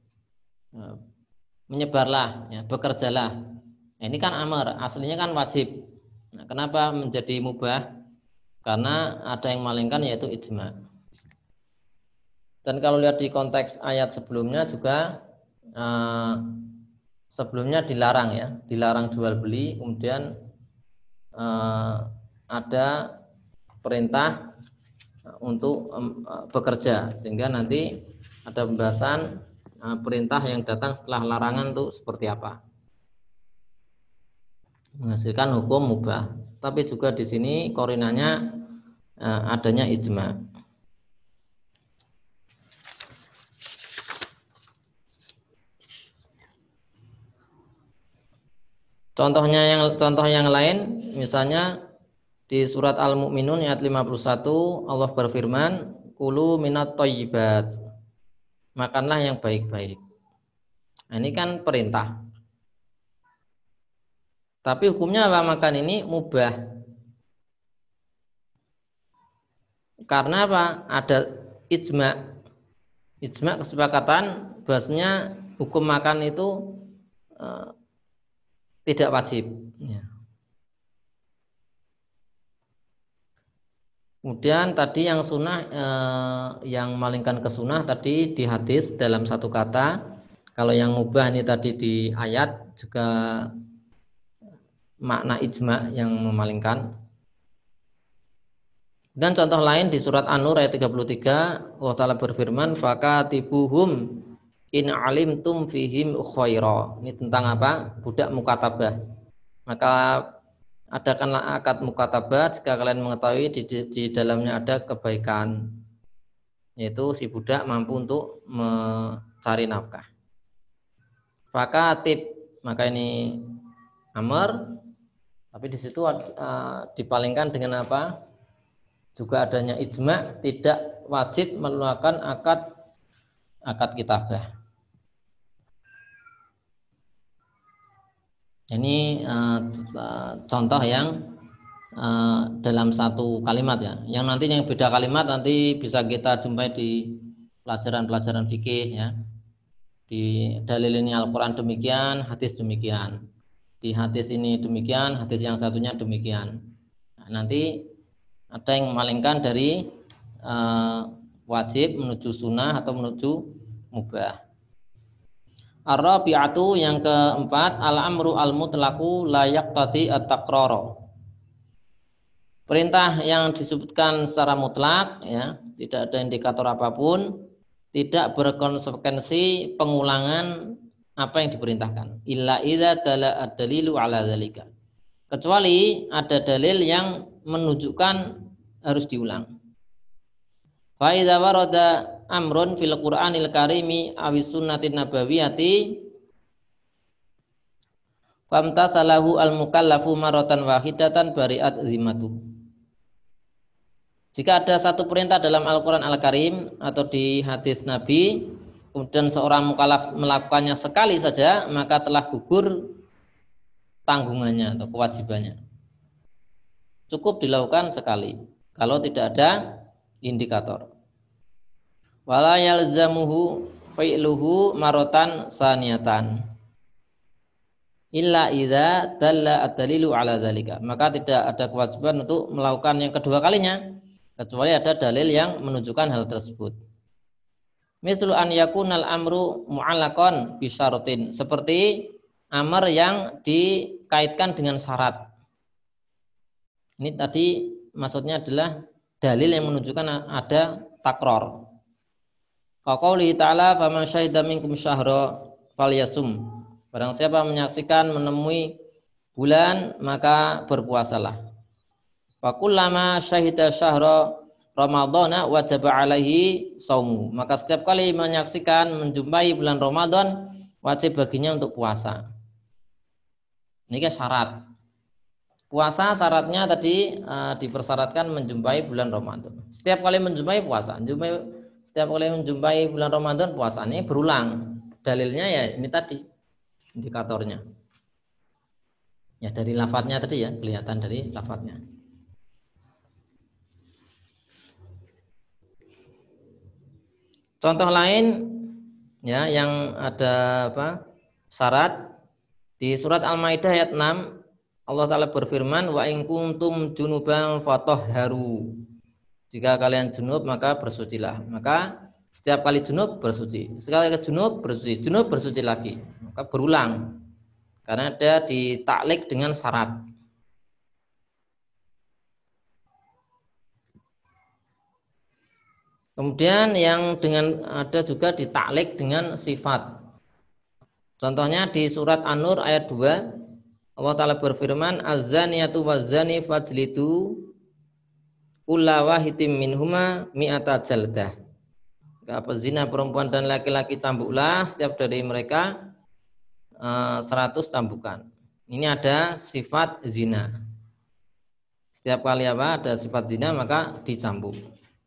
menyebarlah, ya, bekerjalah. Nah, ini kan amr, aslinya kan wajib. Nah, kenapa menjadi mubah? Karena ada yang malingkan yaitu ijma. Dan kalau lihat di konteks ayat sebelumnya juga sebelumnya dilarang, ya, dilarang jual beli, kemudian ada perintah untuk bekerja, sehingga nanti ada pembahasan perintah yang datang setelah larangan itu seperti apa, menghasilkan hukum mubah. Tapi juga di sini korinanya adanya ijma. Contoh yang lain, misalnya di surat Al-Mu'minun ayat 51 Allah berfirman, kulu minat thayyibat, makanlah yang baik-baik. Nah, ini kan perintah. Tapi hukumnya apa? Makan ini mubah. Karena apa? Ada ijma. Ijma kesepakatan bahwasanya hukum makan itu tidak wajib. Ya. Kemudian tadi yang sunnah, yang malingkan ke sunnah tadi di hadis dalam satu kata. Kalau yang mubah ini tadi di ayat juga makna ijma yang memalingkan. Dan contoh lain di surat An-Nur ayat 33, Allah Ta'ala berfirman, fakatibuhum in alimtum fihim khaira. Ini tentang apa? Budak mukatabah. Maka adakanlah akad mukatabah jika kalian mengetahui di dalamnya ada kebaikan, yaitu si budak mampu untuk mencari nafkah. Fakatib, maka ini amr, tapi di situ dipalingkan dengan apa? Juga adanya ijma, tidak wajib melakukan akad kitabah. Ini contoh yang dalam satu kalimat, ya. Yang nanti yang beda kalimat nanti bisa kita jumpai di pelajaran-pelajaran fikih, ya. Di dalil ini Al-Quran demikian, hadis demikian. Di hadis ini demikian, hadis yang satunya demikian. Nah, nanti ada yang memalingkan dari wajib menuju sunnah atau menuju mubah. Ar-rabi'atu, yang keempat, al-amru al-mutlaqu la yaqtadi at-taqrara. Perintah yang disebutkan secara mutlak, ya, tidak ada indikator apapun, tidak berkonsekuensi pengulangan apa yang diperintahkan. Illa idza dalla ad-dalilu ala dzalika. Kecuali ada dalil yang menunjukkan harus diulang. Fa idza warada amrun fil Qur'anil Karimi awis sunnatin nabawiyati famtasalahu al-mukallafu maratan wahidatan bari'at zimmatu. Jika ada satu perintah dalam Al-Quran Al-Karim atau di hadis Nabi, kemudian seorang mukallaf melakukannya sekali saja, maka telah gugur tanggungannya atau kewajibannya. Cukup dilakukan sekali kalau tidak ada indikator. Wala yalzamuhu fi'luhu maratan saniyatan illa idza dalla ad-dalilu ala dzalika. Maka tidak ada kewajiban untuk melakukan yang kedua kalinya kecuali ada dalil yang menunjukkan hal tersebut. Mislu an yakunal amru mu'allaqan bi syaratin, seperti amar yang dikaitkan dengan syarat. Ini tadi maksudnya adalah dalil yang menunjukkan ada takror. Qaulihi ta'ala faman syahida minkum syahra falyasum. Barang siapa menyaksikan menemui bulan maka berpuasalah. Wa kullama syahida syahra ramadhana wajaba alaihi saumu. Maka setiap kali menyaksikan menjumpai bulan Ramadan wajib baginya untuk puasa. Ini kan syarat. puasa syaratnya tadi dipersyaratkan menjumpai bulan Ramadan. Setiap kali menjumpai puasa, setiap kali menjumpai bulan Ramadan puasanya berulang. Dalilnya ya ini tadi indikatornya. Ya dari lafadznya tadi ya, kelihatan dari lafadznya. Contoh lain ya yang ada syarat di surat Al-Maidah ayat 6 Allah Ta'ala berfirman wa in kuntum junuban fatahharu. Jika kalian junub maka bersucilah. Maka setiap kali junub bersuci. Sekali ke junub bersuci lagi. Maka berulang. Karena ada ditaklik dengan syarat. Kemudian yang ada juga ditaklik dengan sifat. Contohnya di surat An-Nur ayat 2 Allah Ta'ala berfirman az-zaniyatu waz-zani fajlidu kulla wahidin minhuma mi'ata jaldah. Pezina perempuan dan laki-laki cambuklah setiap dari mereka 100 cambukan. Ini ada sifat zina. Setiap kali ada sifat zina maka dicambuk.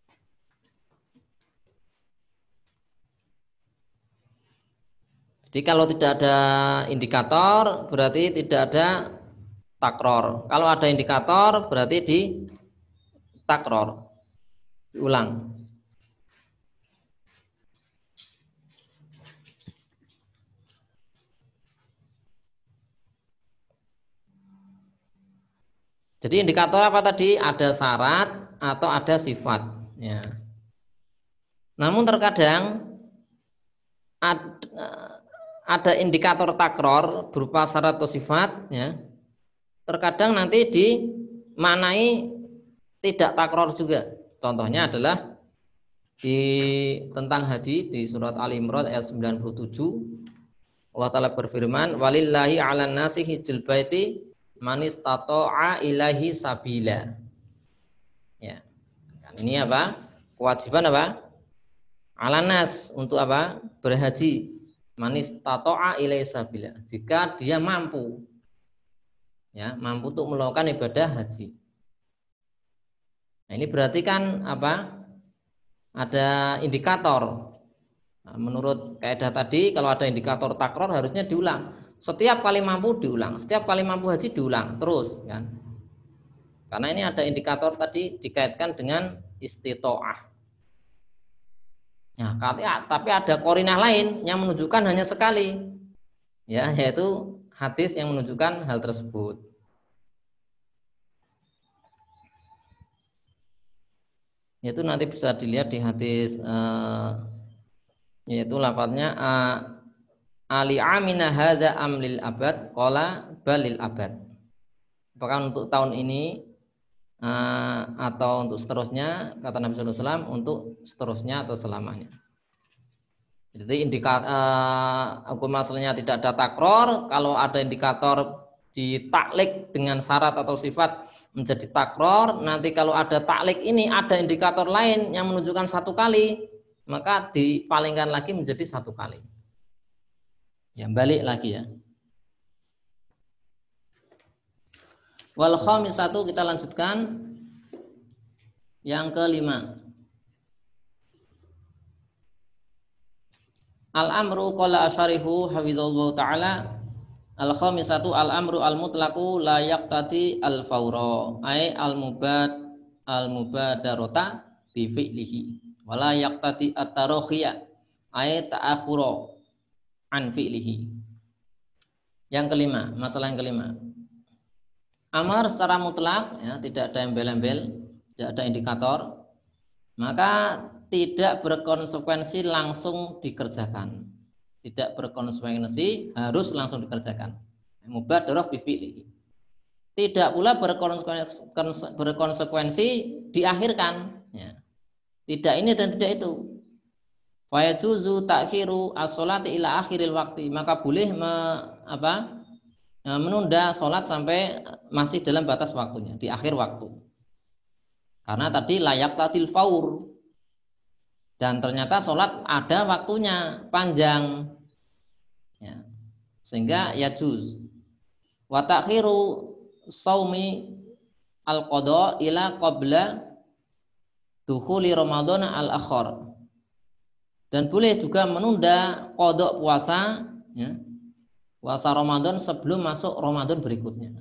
Jadi kalau tidak ada indikator berarti tidak ada takror. Kalau ada indikator berarti di takror, diulang. Jadi indikator apa tadi? Ada syarat atau ada sifat. Ya. Namun terkadang ada indikator takror berupa syarat atau sifat, ya. Terkadang nanti dimaknai tidak takror juga. Contohnya adalah tentang haji di surat Al-Imran ayat 97 Allah Ta'ala berfirman walillahi 'alan nasi hijjul baiti man istata'a ilaihi sabila. Ya. Ini apa? Kewajiban apa? 'Alan nas untuk apa? Berhaji. Manis tato'a ilai sabila, jika dia mampu, ya, mampu untuk melakukan ibadah haji. Nah, ini berarti kan apa? Ada indikator. Nah, menurut kaidah tadi, kalau ada indikator takror harusnya diulang. Setiap kali mampu diulang, setiap kali mampu haji diulang terus, kan? Karena ini ada indikator tadi dikaitkan dengan istito'ah. Nah, tapi ada korinah lain yang menunjukkan hanya sekali, ya, yaitu hadis yang menunjukkan hal tersebut. Itu nanti bisa dilihat di hadis, yaitu lafadznya ali amina hadza amlil abad qala balil abad. Apakah untuk tahun ini atau untuk seterusnya, kata Nabi sallallahu alaihi wasallam, untuk seterusnya atau selamanya. Jadi hukum asalnya tidak ada takror. Kalau ada indikator ditaklik dengan syarat atau sifat menjadi takror. Nanti kalau ada taklik ini ada indikator lain yang menunjukkan satu kali, maka dipalingkan lagi menjadi satu kali. Ya, balik lagi ya. Wal khamisatu, kita lanjutkan yang kelima. Al-amru qala asyarifu hafizallahu ta'ala al-khamisatu al-amru al-mutlaqu la yaqtati al-fawra ay al-mubadarata bi fi'lihi wa la yaqtati at-tarakhiya ay ta'akhura an fi'lihi. Yang kelima, masalah yang kelima. Amar secara mutlak, ya, tidak ada embel-embel, tidak ada indikator, maka tidak berkonsekuensi langsung dikerjakan. Tidak berkonsekuensi harus langsung dikerjakan. Mubadarah bi fi'lihi. Tidak pula berkonsekuensi diakhirkan. Ya. Tidak ini dan tidak itu. Fa yajuzu ta'khiru as-sholati ila akhiril waqti, maka boleh menunda sholat sampai masih dalam batas waktunya, di akhir waktu. Karena tadi layak tatil faur, dan ternyata sholat ada waktunya panjang, ya. Sehingga ya juz wa ta'khiru saumi al-qada ila qabla dukhuli Ramadan al-akhir. Dan boleh juga menunda qada puasa, ya, puasa Ramadan sebelum masuk Ramadan berikutnya.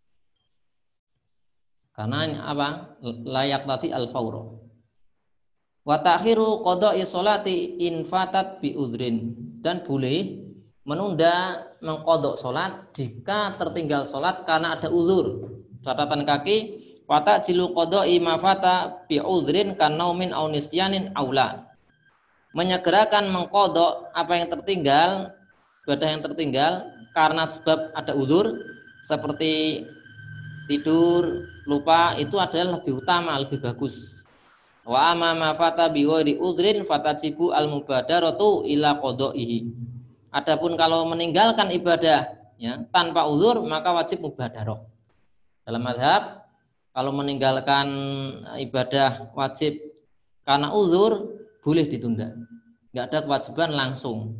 Karena apa? Layak tadi al-fawr. Wa ta'khiru qada'i sholati in fatat bi udhrin. Dan boleh menunda mengqadha salat jika tertinggal salat karena ada uzur. Catatan kaki, wa ta'jilu qada'i ma fata bi udhrin kan naumin aw nisyanin aula. Menyegerakan mengqadha apa yang tertinggal, ibadah yang tertinggal karena sebab ada uzur seperti tidur, lupa, itu adalah lebih utama, lebih bagus. Wa amma ma fata bi ghairi udhrin fatajibu al mubadaratu ila qada'ihi. Adapun kalau meninggalkan ibadah, ya, tanpa uzur maka wajib mubadarah. Dalam mazhab kalau meninggalkan ibadah wajib karena uzur boleh ditunda, nggak ada kewajiban langsung.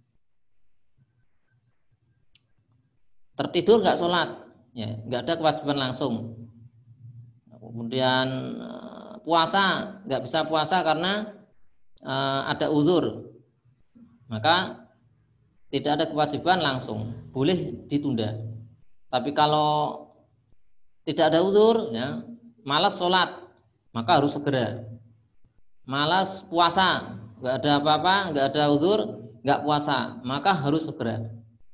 Tertidur nggak sholat, ya, nggak ada kewajiban langsung. Kemudian puasa nggak bisa puasa karena ada uzur, maka tidak ada kewajiban langsung, boleh ditunda. Tapi kalau tidak ada uzur, ya, malas sholat, maka harus segera. Malas puasa, nggak ada apa-apa, nggak ada uzur, nggak puasa, maka harus segera.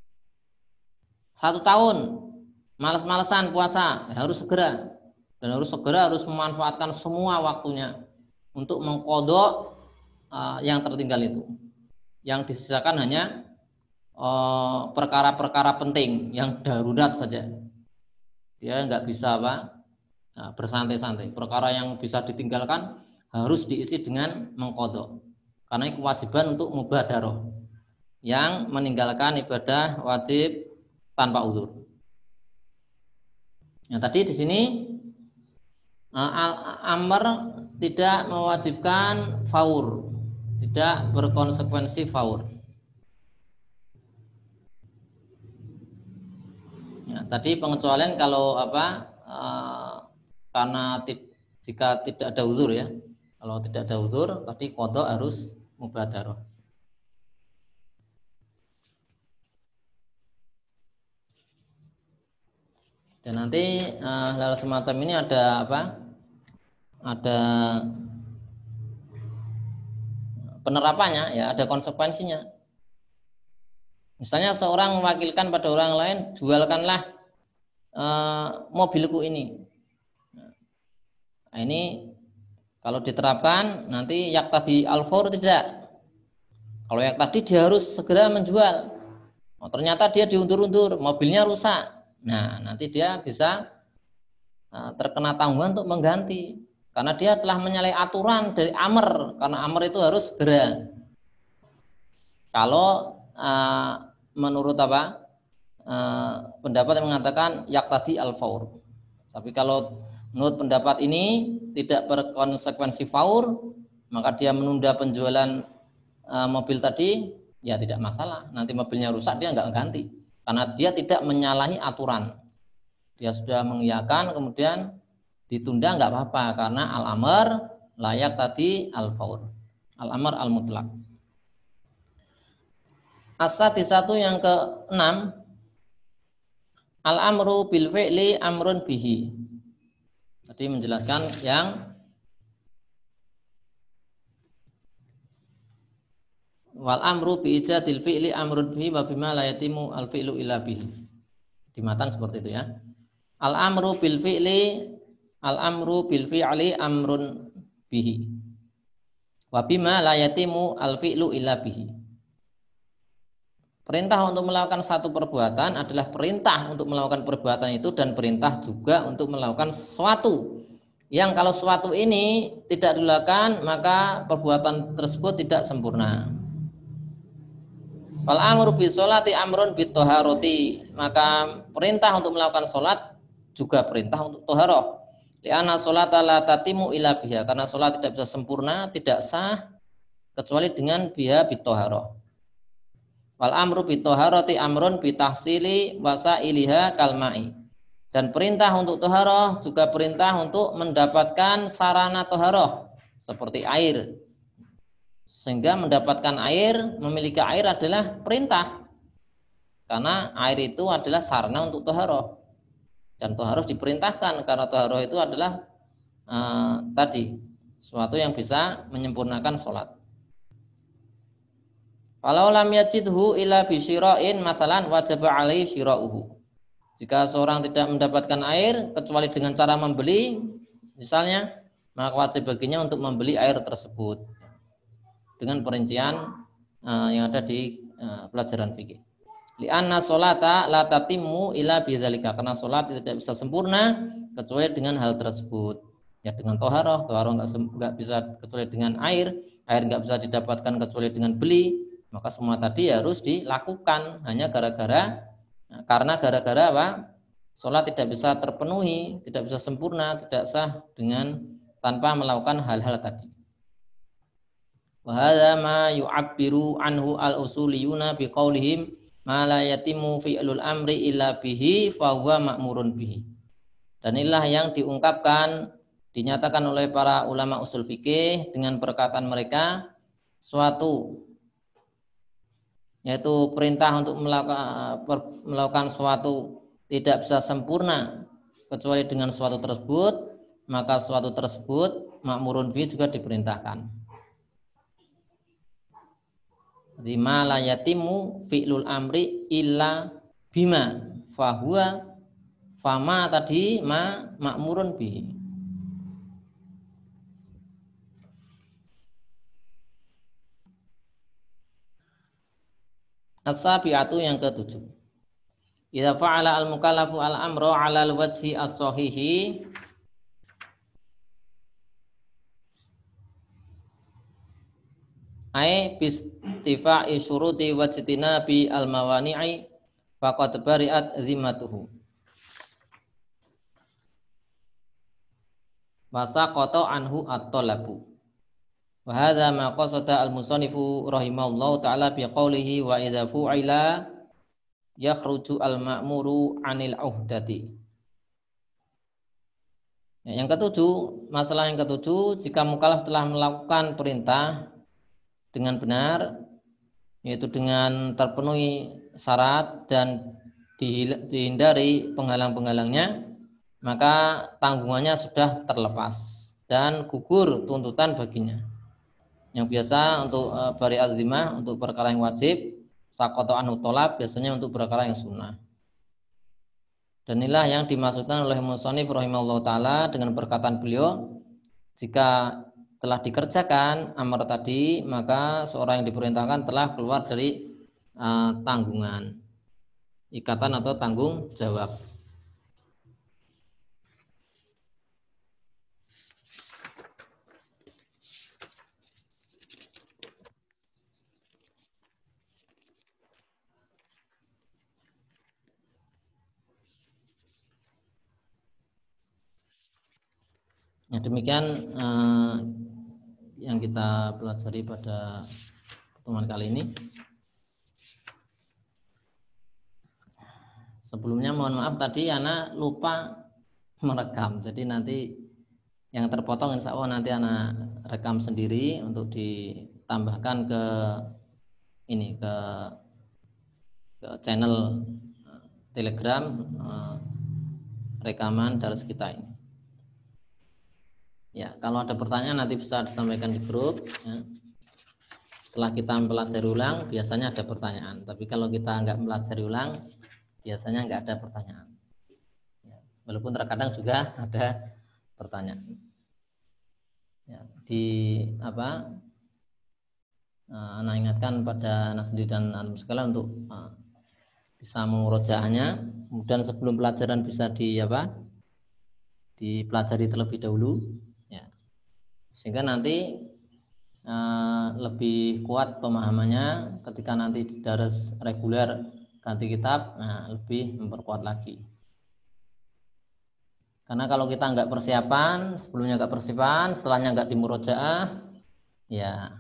1 tahun malas-malesan puasa, ya harus segera. Dan harus segera, harus memanfaatkan semua waktunya untuk mengqadha yang tertinggal itu. Yang disisakan hanya perkara-perkara penting yang darurat saja. Dia nggak bisa bersantai-santai. Perkara yang bisa ditinggalkan harus diisi dengan mengqadha. Karena kewajiban untuk mubadarah. Yang meninggalkan ibadah wajib tanpa uzur. Nah, tadi di sini amr tidak mewajibkan faur, tidak berkonsekuensi faur. Ya, tadi pengecualian kalau karena jika tidak ada uzur, ya. Kalau tidak ada uzur, tadi qadha harus mubadarah. Dan nanti hal semacam ini ada ada penerapannya, ya, ada konsekuensinya. Misalnya seorang mewakilkan pada orang lain, jualkanlah mobilku ini. Nah, ini kalau diterapkan nanti yaktadi al-fawr tidak. Kalau yang tadi dia harus segera menjual. Oh, ternyata dia diundur-undur, mobilnya rusak. Nah, nanti dia bisa terkena tanggungan untuk mengganti. Karena dia telah menyalahi aturan dari amr. Karena amr itu harus segera. Kalau menurut pendapat yang mengatakan yaktadi al-fawr. Tapi kalau menurut pendapat ini tidak berkonsekuensi faur, maka dia menunda penjualan mobil tadi, ya tidak masalah. Nanti mobilnya rusak dia nggak ganti, karena dia tidak menyalahi aturan. Dia sudah mengiyakan, kemudian ditunda nggak apa-apa, karena al-amr layak tadi al-faur, al-amr al-mutlak. As-sati satu yang ke-6, al-amru bil fi'li amrun bihi. Tadi menjelaskan yang wal amru bi ijadil fi'li amrun bihi wa bima la yatimu al fi'lu illa bihi. Di matan seperti itu, ya. Al amru bil fi'li amrun bihi wa bima la yatimu al fi'lu illa bihi. Perintah untuk melakukan satu perbuatan adalah perintah untuk melakukan perbuatan itu, dan perintah juga untuk melakukan sesuatu yang kalau sesuatu ini tidak dilakukan maka perbuatan tersebut tidak sempurna. Fal amru bis sholati amrun bit thaharati, maka perintah untuk melakukan sholat juga perintah untuk thaharah. Li'anna sholata la tatimu illa biha, karena sholat tidak bisa sempurna, tidak sah kecuali dengan biha bit thaharah. Wal amru bit thaharati amrun bi tahsili wasailiha kalma'i, Dan perintah untuk toharoh juga perintah untuk mendapatkan sarana toharoh seperti air. Sehingga mendapatkan air, memiliki air adalah perintah. Karena air itu adalah sarana untuk toharoh. Dan toharoh diperintahkan karena toharoh itu adalah tadi suatu yang bisa menyempurnakan sholat. Kalau lam yajidhu ila bisyira'in masalan wajib alaihi syira'uhu. Jika seorang tidak mendapatkan air kecuali dengan cara membeli, misalnya, maka wajib baginya untuk membeli air tersebut dengan perincian yang ada di pelajaran fikih. Li'anna sholata la tatimmu ila bidzalika, karena sholat tidak bisa sempurna kecuali dengan hal tersebut. Ya dengan toharoh nggak bisa kecuali dengan air nggak bisa didapatkan kecuali dengan beli, maka semua tadi harus dilakukan hanya karena gara-gara apa? Sholat tidak bisa terpenuhi, tidak bisa sempurna, tidak sah dengan tanpa melakukan hal-hal tadi. Wa hadza ma yu'abbiru anhu al-usuliyuna biqaulihim ma la yatimu fi'lul amri illa bihi fa huwa ma'murun bihi. Dan inilah yang diungkapkan, dinyatakan oleh para ulama usul fikih dengan perkataan mereka, suatu yaitu perintah untuk melakukan suatu tidak bisa sempurna kecuali dengan suatu tersebut, maka suatu tersebut ma'murun bihi juga diperintahkan. Jadi ma la yatimu fi'lul amri illa bima fahuwa, fama tadi ma'murun bihi. As-sabi'atu yang ketujuh. Idza fa'ala al-mukallafu al-amra 'ala al-wajhi as-sahihi ai bistifa'i syuruti wajtinabi al-mawani'i faqad bari'at zimmatuhu wa saqata anhu at-talabu. Wa hadza ma qasada al-musannifu rahimahullahu ta'ala bi qawlihi wa idza fu'ila yakhruju al-ma'muru 'anil 'uhdati. Yang ketujuh, masalah yang ketujuh, jika mukallaf telah melakukan perintah dengan benar, yaitu dengan terpenuhi syarat dan dihindari penghalang-penghalangnya, maka tanggungannya sudah terlepas dan gugur tuntutan baginya. Yang biasa untuk bari azimah untuk perkara yang wajib, saqata anhu tolab biasanya untuk perkara yang sunnah. Dan inilah yang dimaksudkan oleh musannif rahimahullah ta'ala dengan perkataan beliau, jika telah dikerjakan amar tadi, maka seorang yang diperintahkan telah keluar dari tanggungan, ikatan atau tanggung jawab. Ya, demikian yang kita pelajari pada pertemuan kali ini. Sebelumnya mohon maaf tadi Ana lupa merekam. Jadi nanti yang terpotong insya Allah nanti Ana rekam sendiri untuk ditambahkan ke ini ke channel Telegram rekaman daras kita ini. Ya, kalau ada pertanyaan nanti bisa disampaikan di grup. Ya. Setelah kita mempelajari ulang, biasanya ada pertanyaan. Tapi kalau kita nggak mempelajari ulang, biasanya nggak ada pertanyaan. Ya. Walaupun terkadang juga ada pertanyaan. Ya, Ana ingatkan pada anak sendiri dan anak sekalian untuk bisa memurojaahnya. Kemudian sebelum pelajaran bisa dipelajari terlebih dahulu. Sehingga nanti lebih kuat pemahamannya ketika nanti di daras reguler ganti kitab, lebih memperkuat lagi. Karena kalau kita nggak persiapan, sebelumnya nggak persiapan, setelahnya nggak dimurojaah, ya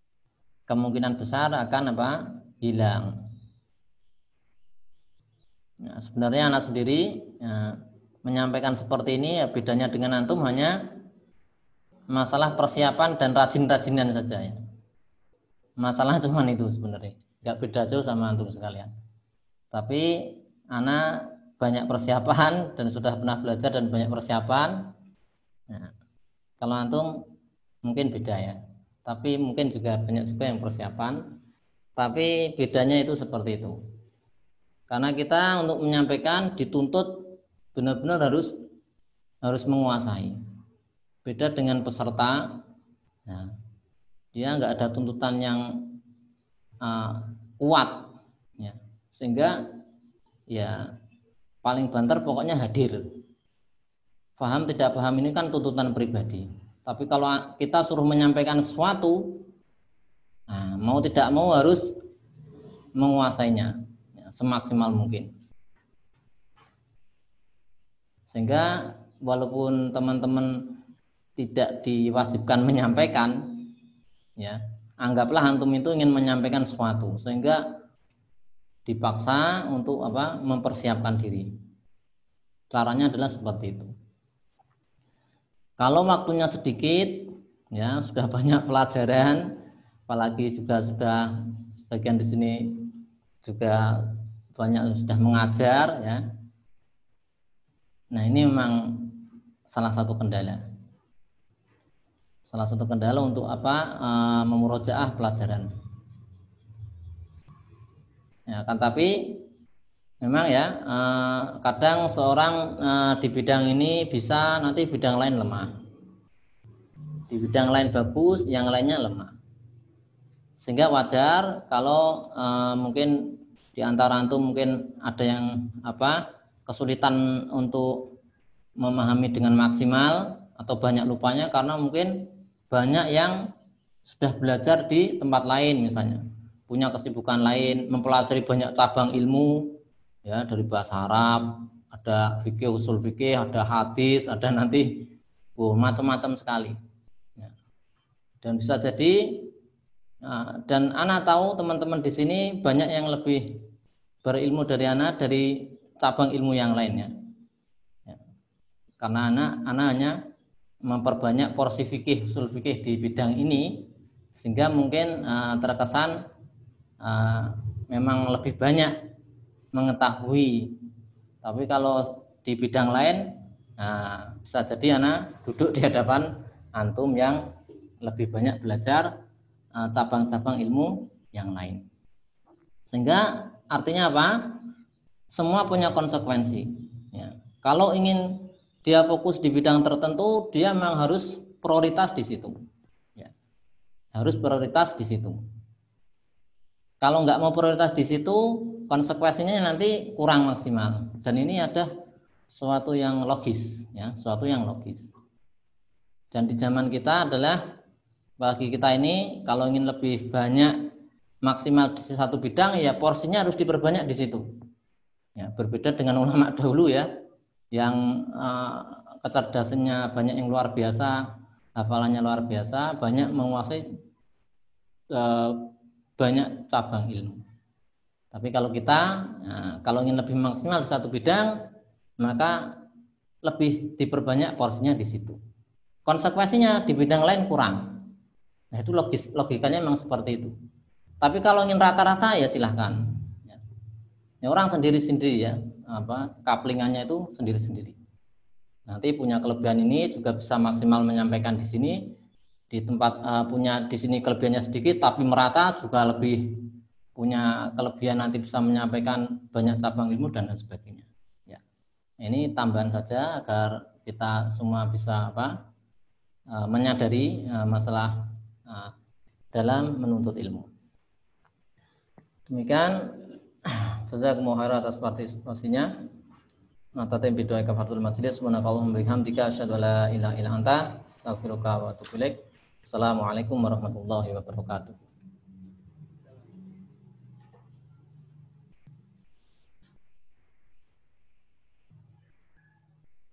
kemungkinan besar akan hilang. Nah, sebenarnya anak sendiri ya, menyampaikan seperti ini ya, bedanya dengan antum hanya masalah persiapan dan rajin-rajinan saja ya. Masalah cuma itu sebenarnya, nggak beda jauh sama antum sekalian. Tapi anak banyak persiapan dan sudah pernah belajar dan banyak persiapan. Nah, kalau antum mungkin beda ya. Tapi mungkin juga banyak juga yang persiapan. Tapi bedanya itu seperti itu. Karena kita untuk menyampaikan dituntut benar-benar harus menguasai. Beda dengan peserta, nah, dia nggak ada tuntutan yang kuat, ya. Sehingga ya paling banter pokoknya hadir. Paham tidak paham ini kan tuntutan pribadi. Tapi kalau kita suruh menyampaikan sesuatu, nah, mau tidak mau harus menguasainya ya, semaksimal mungkin. Sehingga walaupun teman-teman tidak diwajibkan menyampaikan, ya anggaplah antum itu ingin menyampaikan sesuatu, sehingga dipaksa untuk mempersiapkan diri. Caranya adalah seperti itu. Kalau waktunya sedikit, ya sudah banyak pelajaran, apalagi juga sudah sebagian di sini juga banyak yang sudah mengajar, ya. Nah ini memang salah satu kendala. Salah satu kendala untuk memurojaah pelajaran. Ya kan, tapi memang ya kadang seorang di bidang ini bisa, nanti bidang lain lemah. Di bidang lain bagus, yang lainnya lemah. Sehingga wajar kalau mungkin di antara antum mungkin ada yang kesulitan untuk memahami dengan maksimal atau banyak lupanya karena mungkin banyak yang sudah belajar di tempat lain, misalnya punya kesibukan lain, mempelajari banyak cabang ilmu ya, dari bahasa Arab, ada fikih, usul fikih, ada hadis, ada nanti macam-macam sekali ya. Dan bisa jadi dan ana tahu teman-teman di sini banyak yang lebih berilmu dari ana dari cabang ilmu yang lainnya ya. Karena ana hanya memperbanyak porsi fikih, usul fikih di bidang ini, sehingga mungkin terkesan memang lebih banyak mengetahui. Tapi kalau di bidang lain, bisa jadi anak duduk di hadapan antum yang lebih banyak belajar cabang-cabang ilmu yang lain. Sehingga artinya apa? Semua punya konsekuensi. Ya. Kalau ingin dia fokus di bidang tertentu, dia memang harus prioritas di situ. Ya. Harus prioritas di situ. Kalau nggak mau prioritas di situ, konsekuensinya nanti kurang maksimal. Dan ini ada suatu yang logis, ya, suatu yang logis. Dan di zaman kita adalah bagi kita ini kalau ingin lebih banyak maksimal di satu bidang, ya porsinya harus diperbanyak di situ. Ya, berbeda dengan ulama dahulu ya, yang kecerdasannya banyak yang luar biasa, hafalannya luar biasa, banyak menguasai banyak cabang ilmu. Tapi kalau kita kalau ingin lebih maksimal di satu bidang, maka lebih diperbanyak porsinya di situ. Konsekuensinya di bidang lain kurang. Nah itu logikanya memang seperti itu. Tapi kalau ingin rata-rata ya silahkan. Ya, orang sendiri-sendiri ya, kaplingannya itu sendiri-sendiri. Nanti punya kelebihan ini juga bisa maksimal menyampaikan di sini, di tempat punya di sini kelebihannya sedikit tapi merata juga lebih punya kelebihan, nanti bisa menyampaikan banyak cabang ilmu dan lain sebagainya. Ya, ini tambahan saja agar kita semua bisa menyadari masalah dalam menuntut ilmu. Demikian. Jazakumullahu khairan atas partisipasinya. Matatem bidoa kafaratul majlis. Subhanakallahumma bihamdika asyhadu an la ilaha illa anta astaghfiruka wa atubu ilaik. Assalamualaikum warahmatullahi wabarakatuh.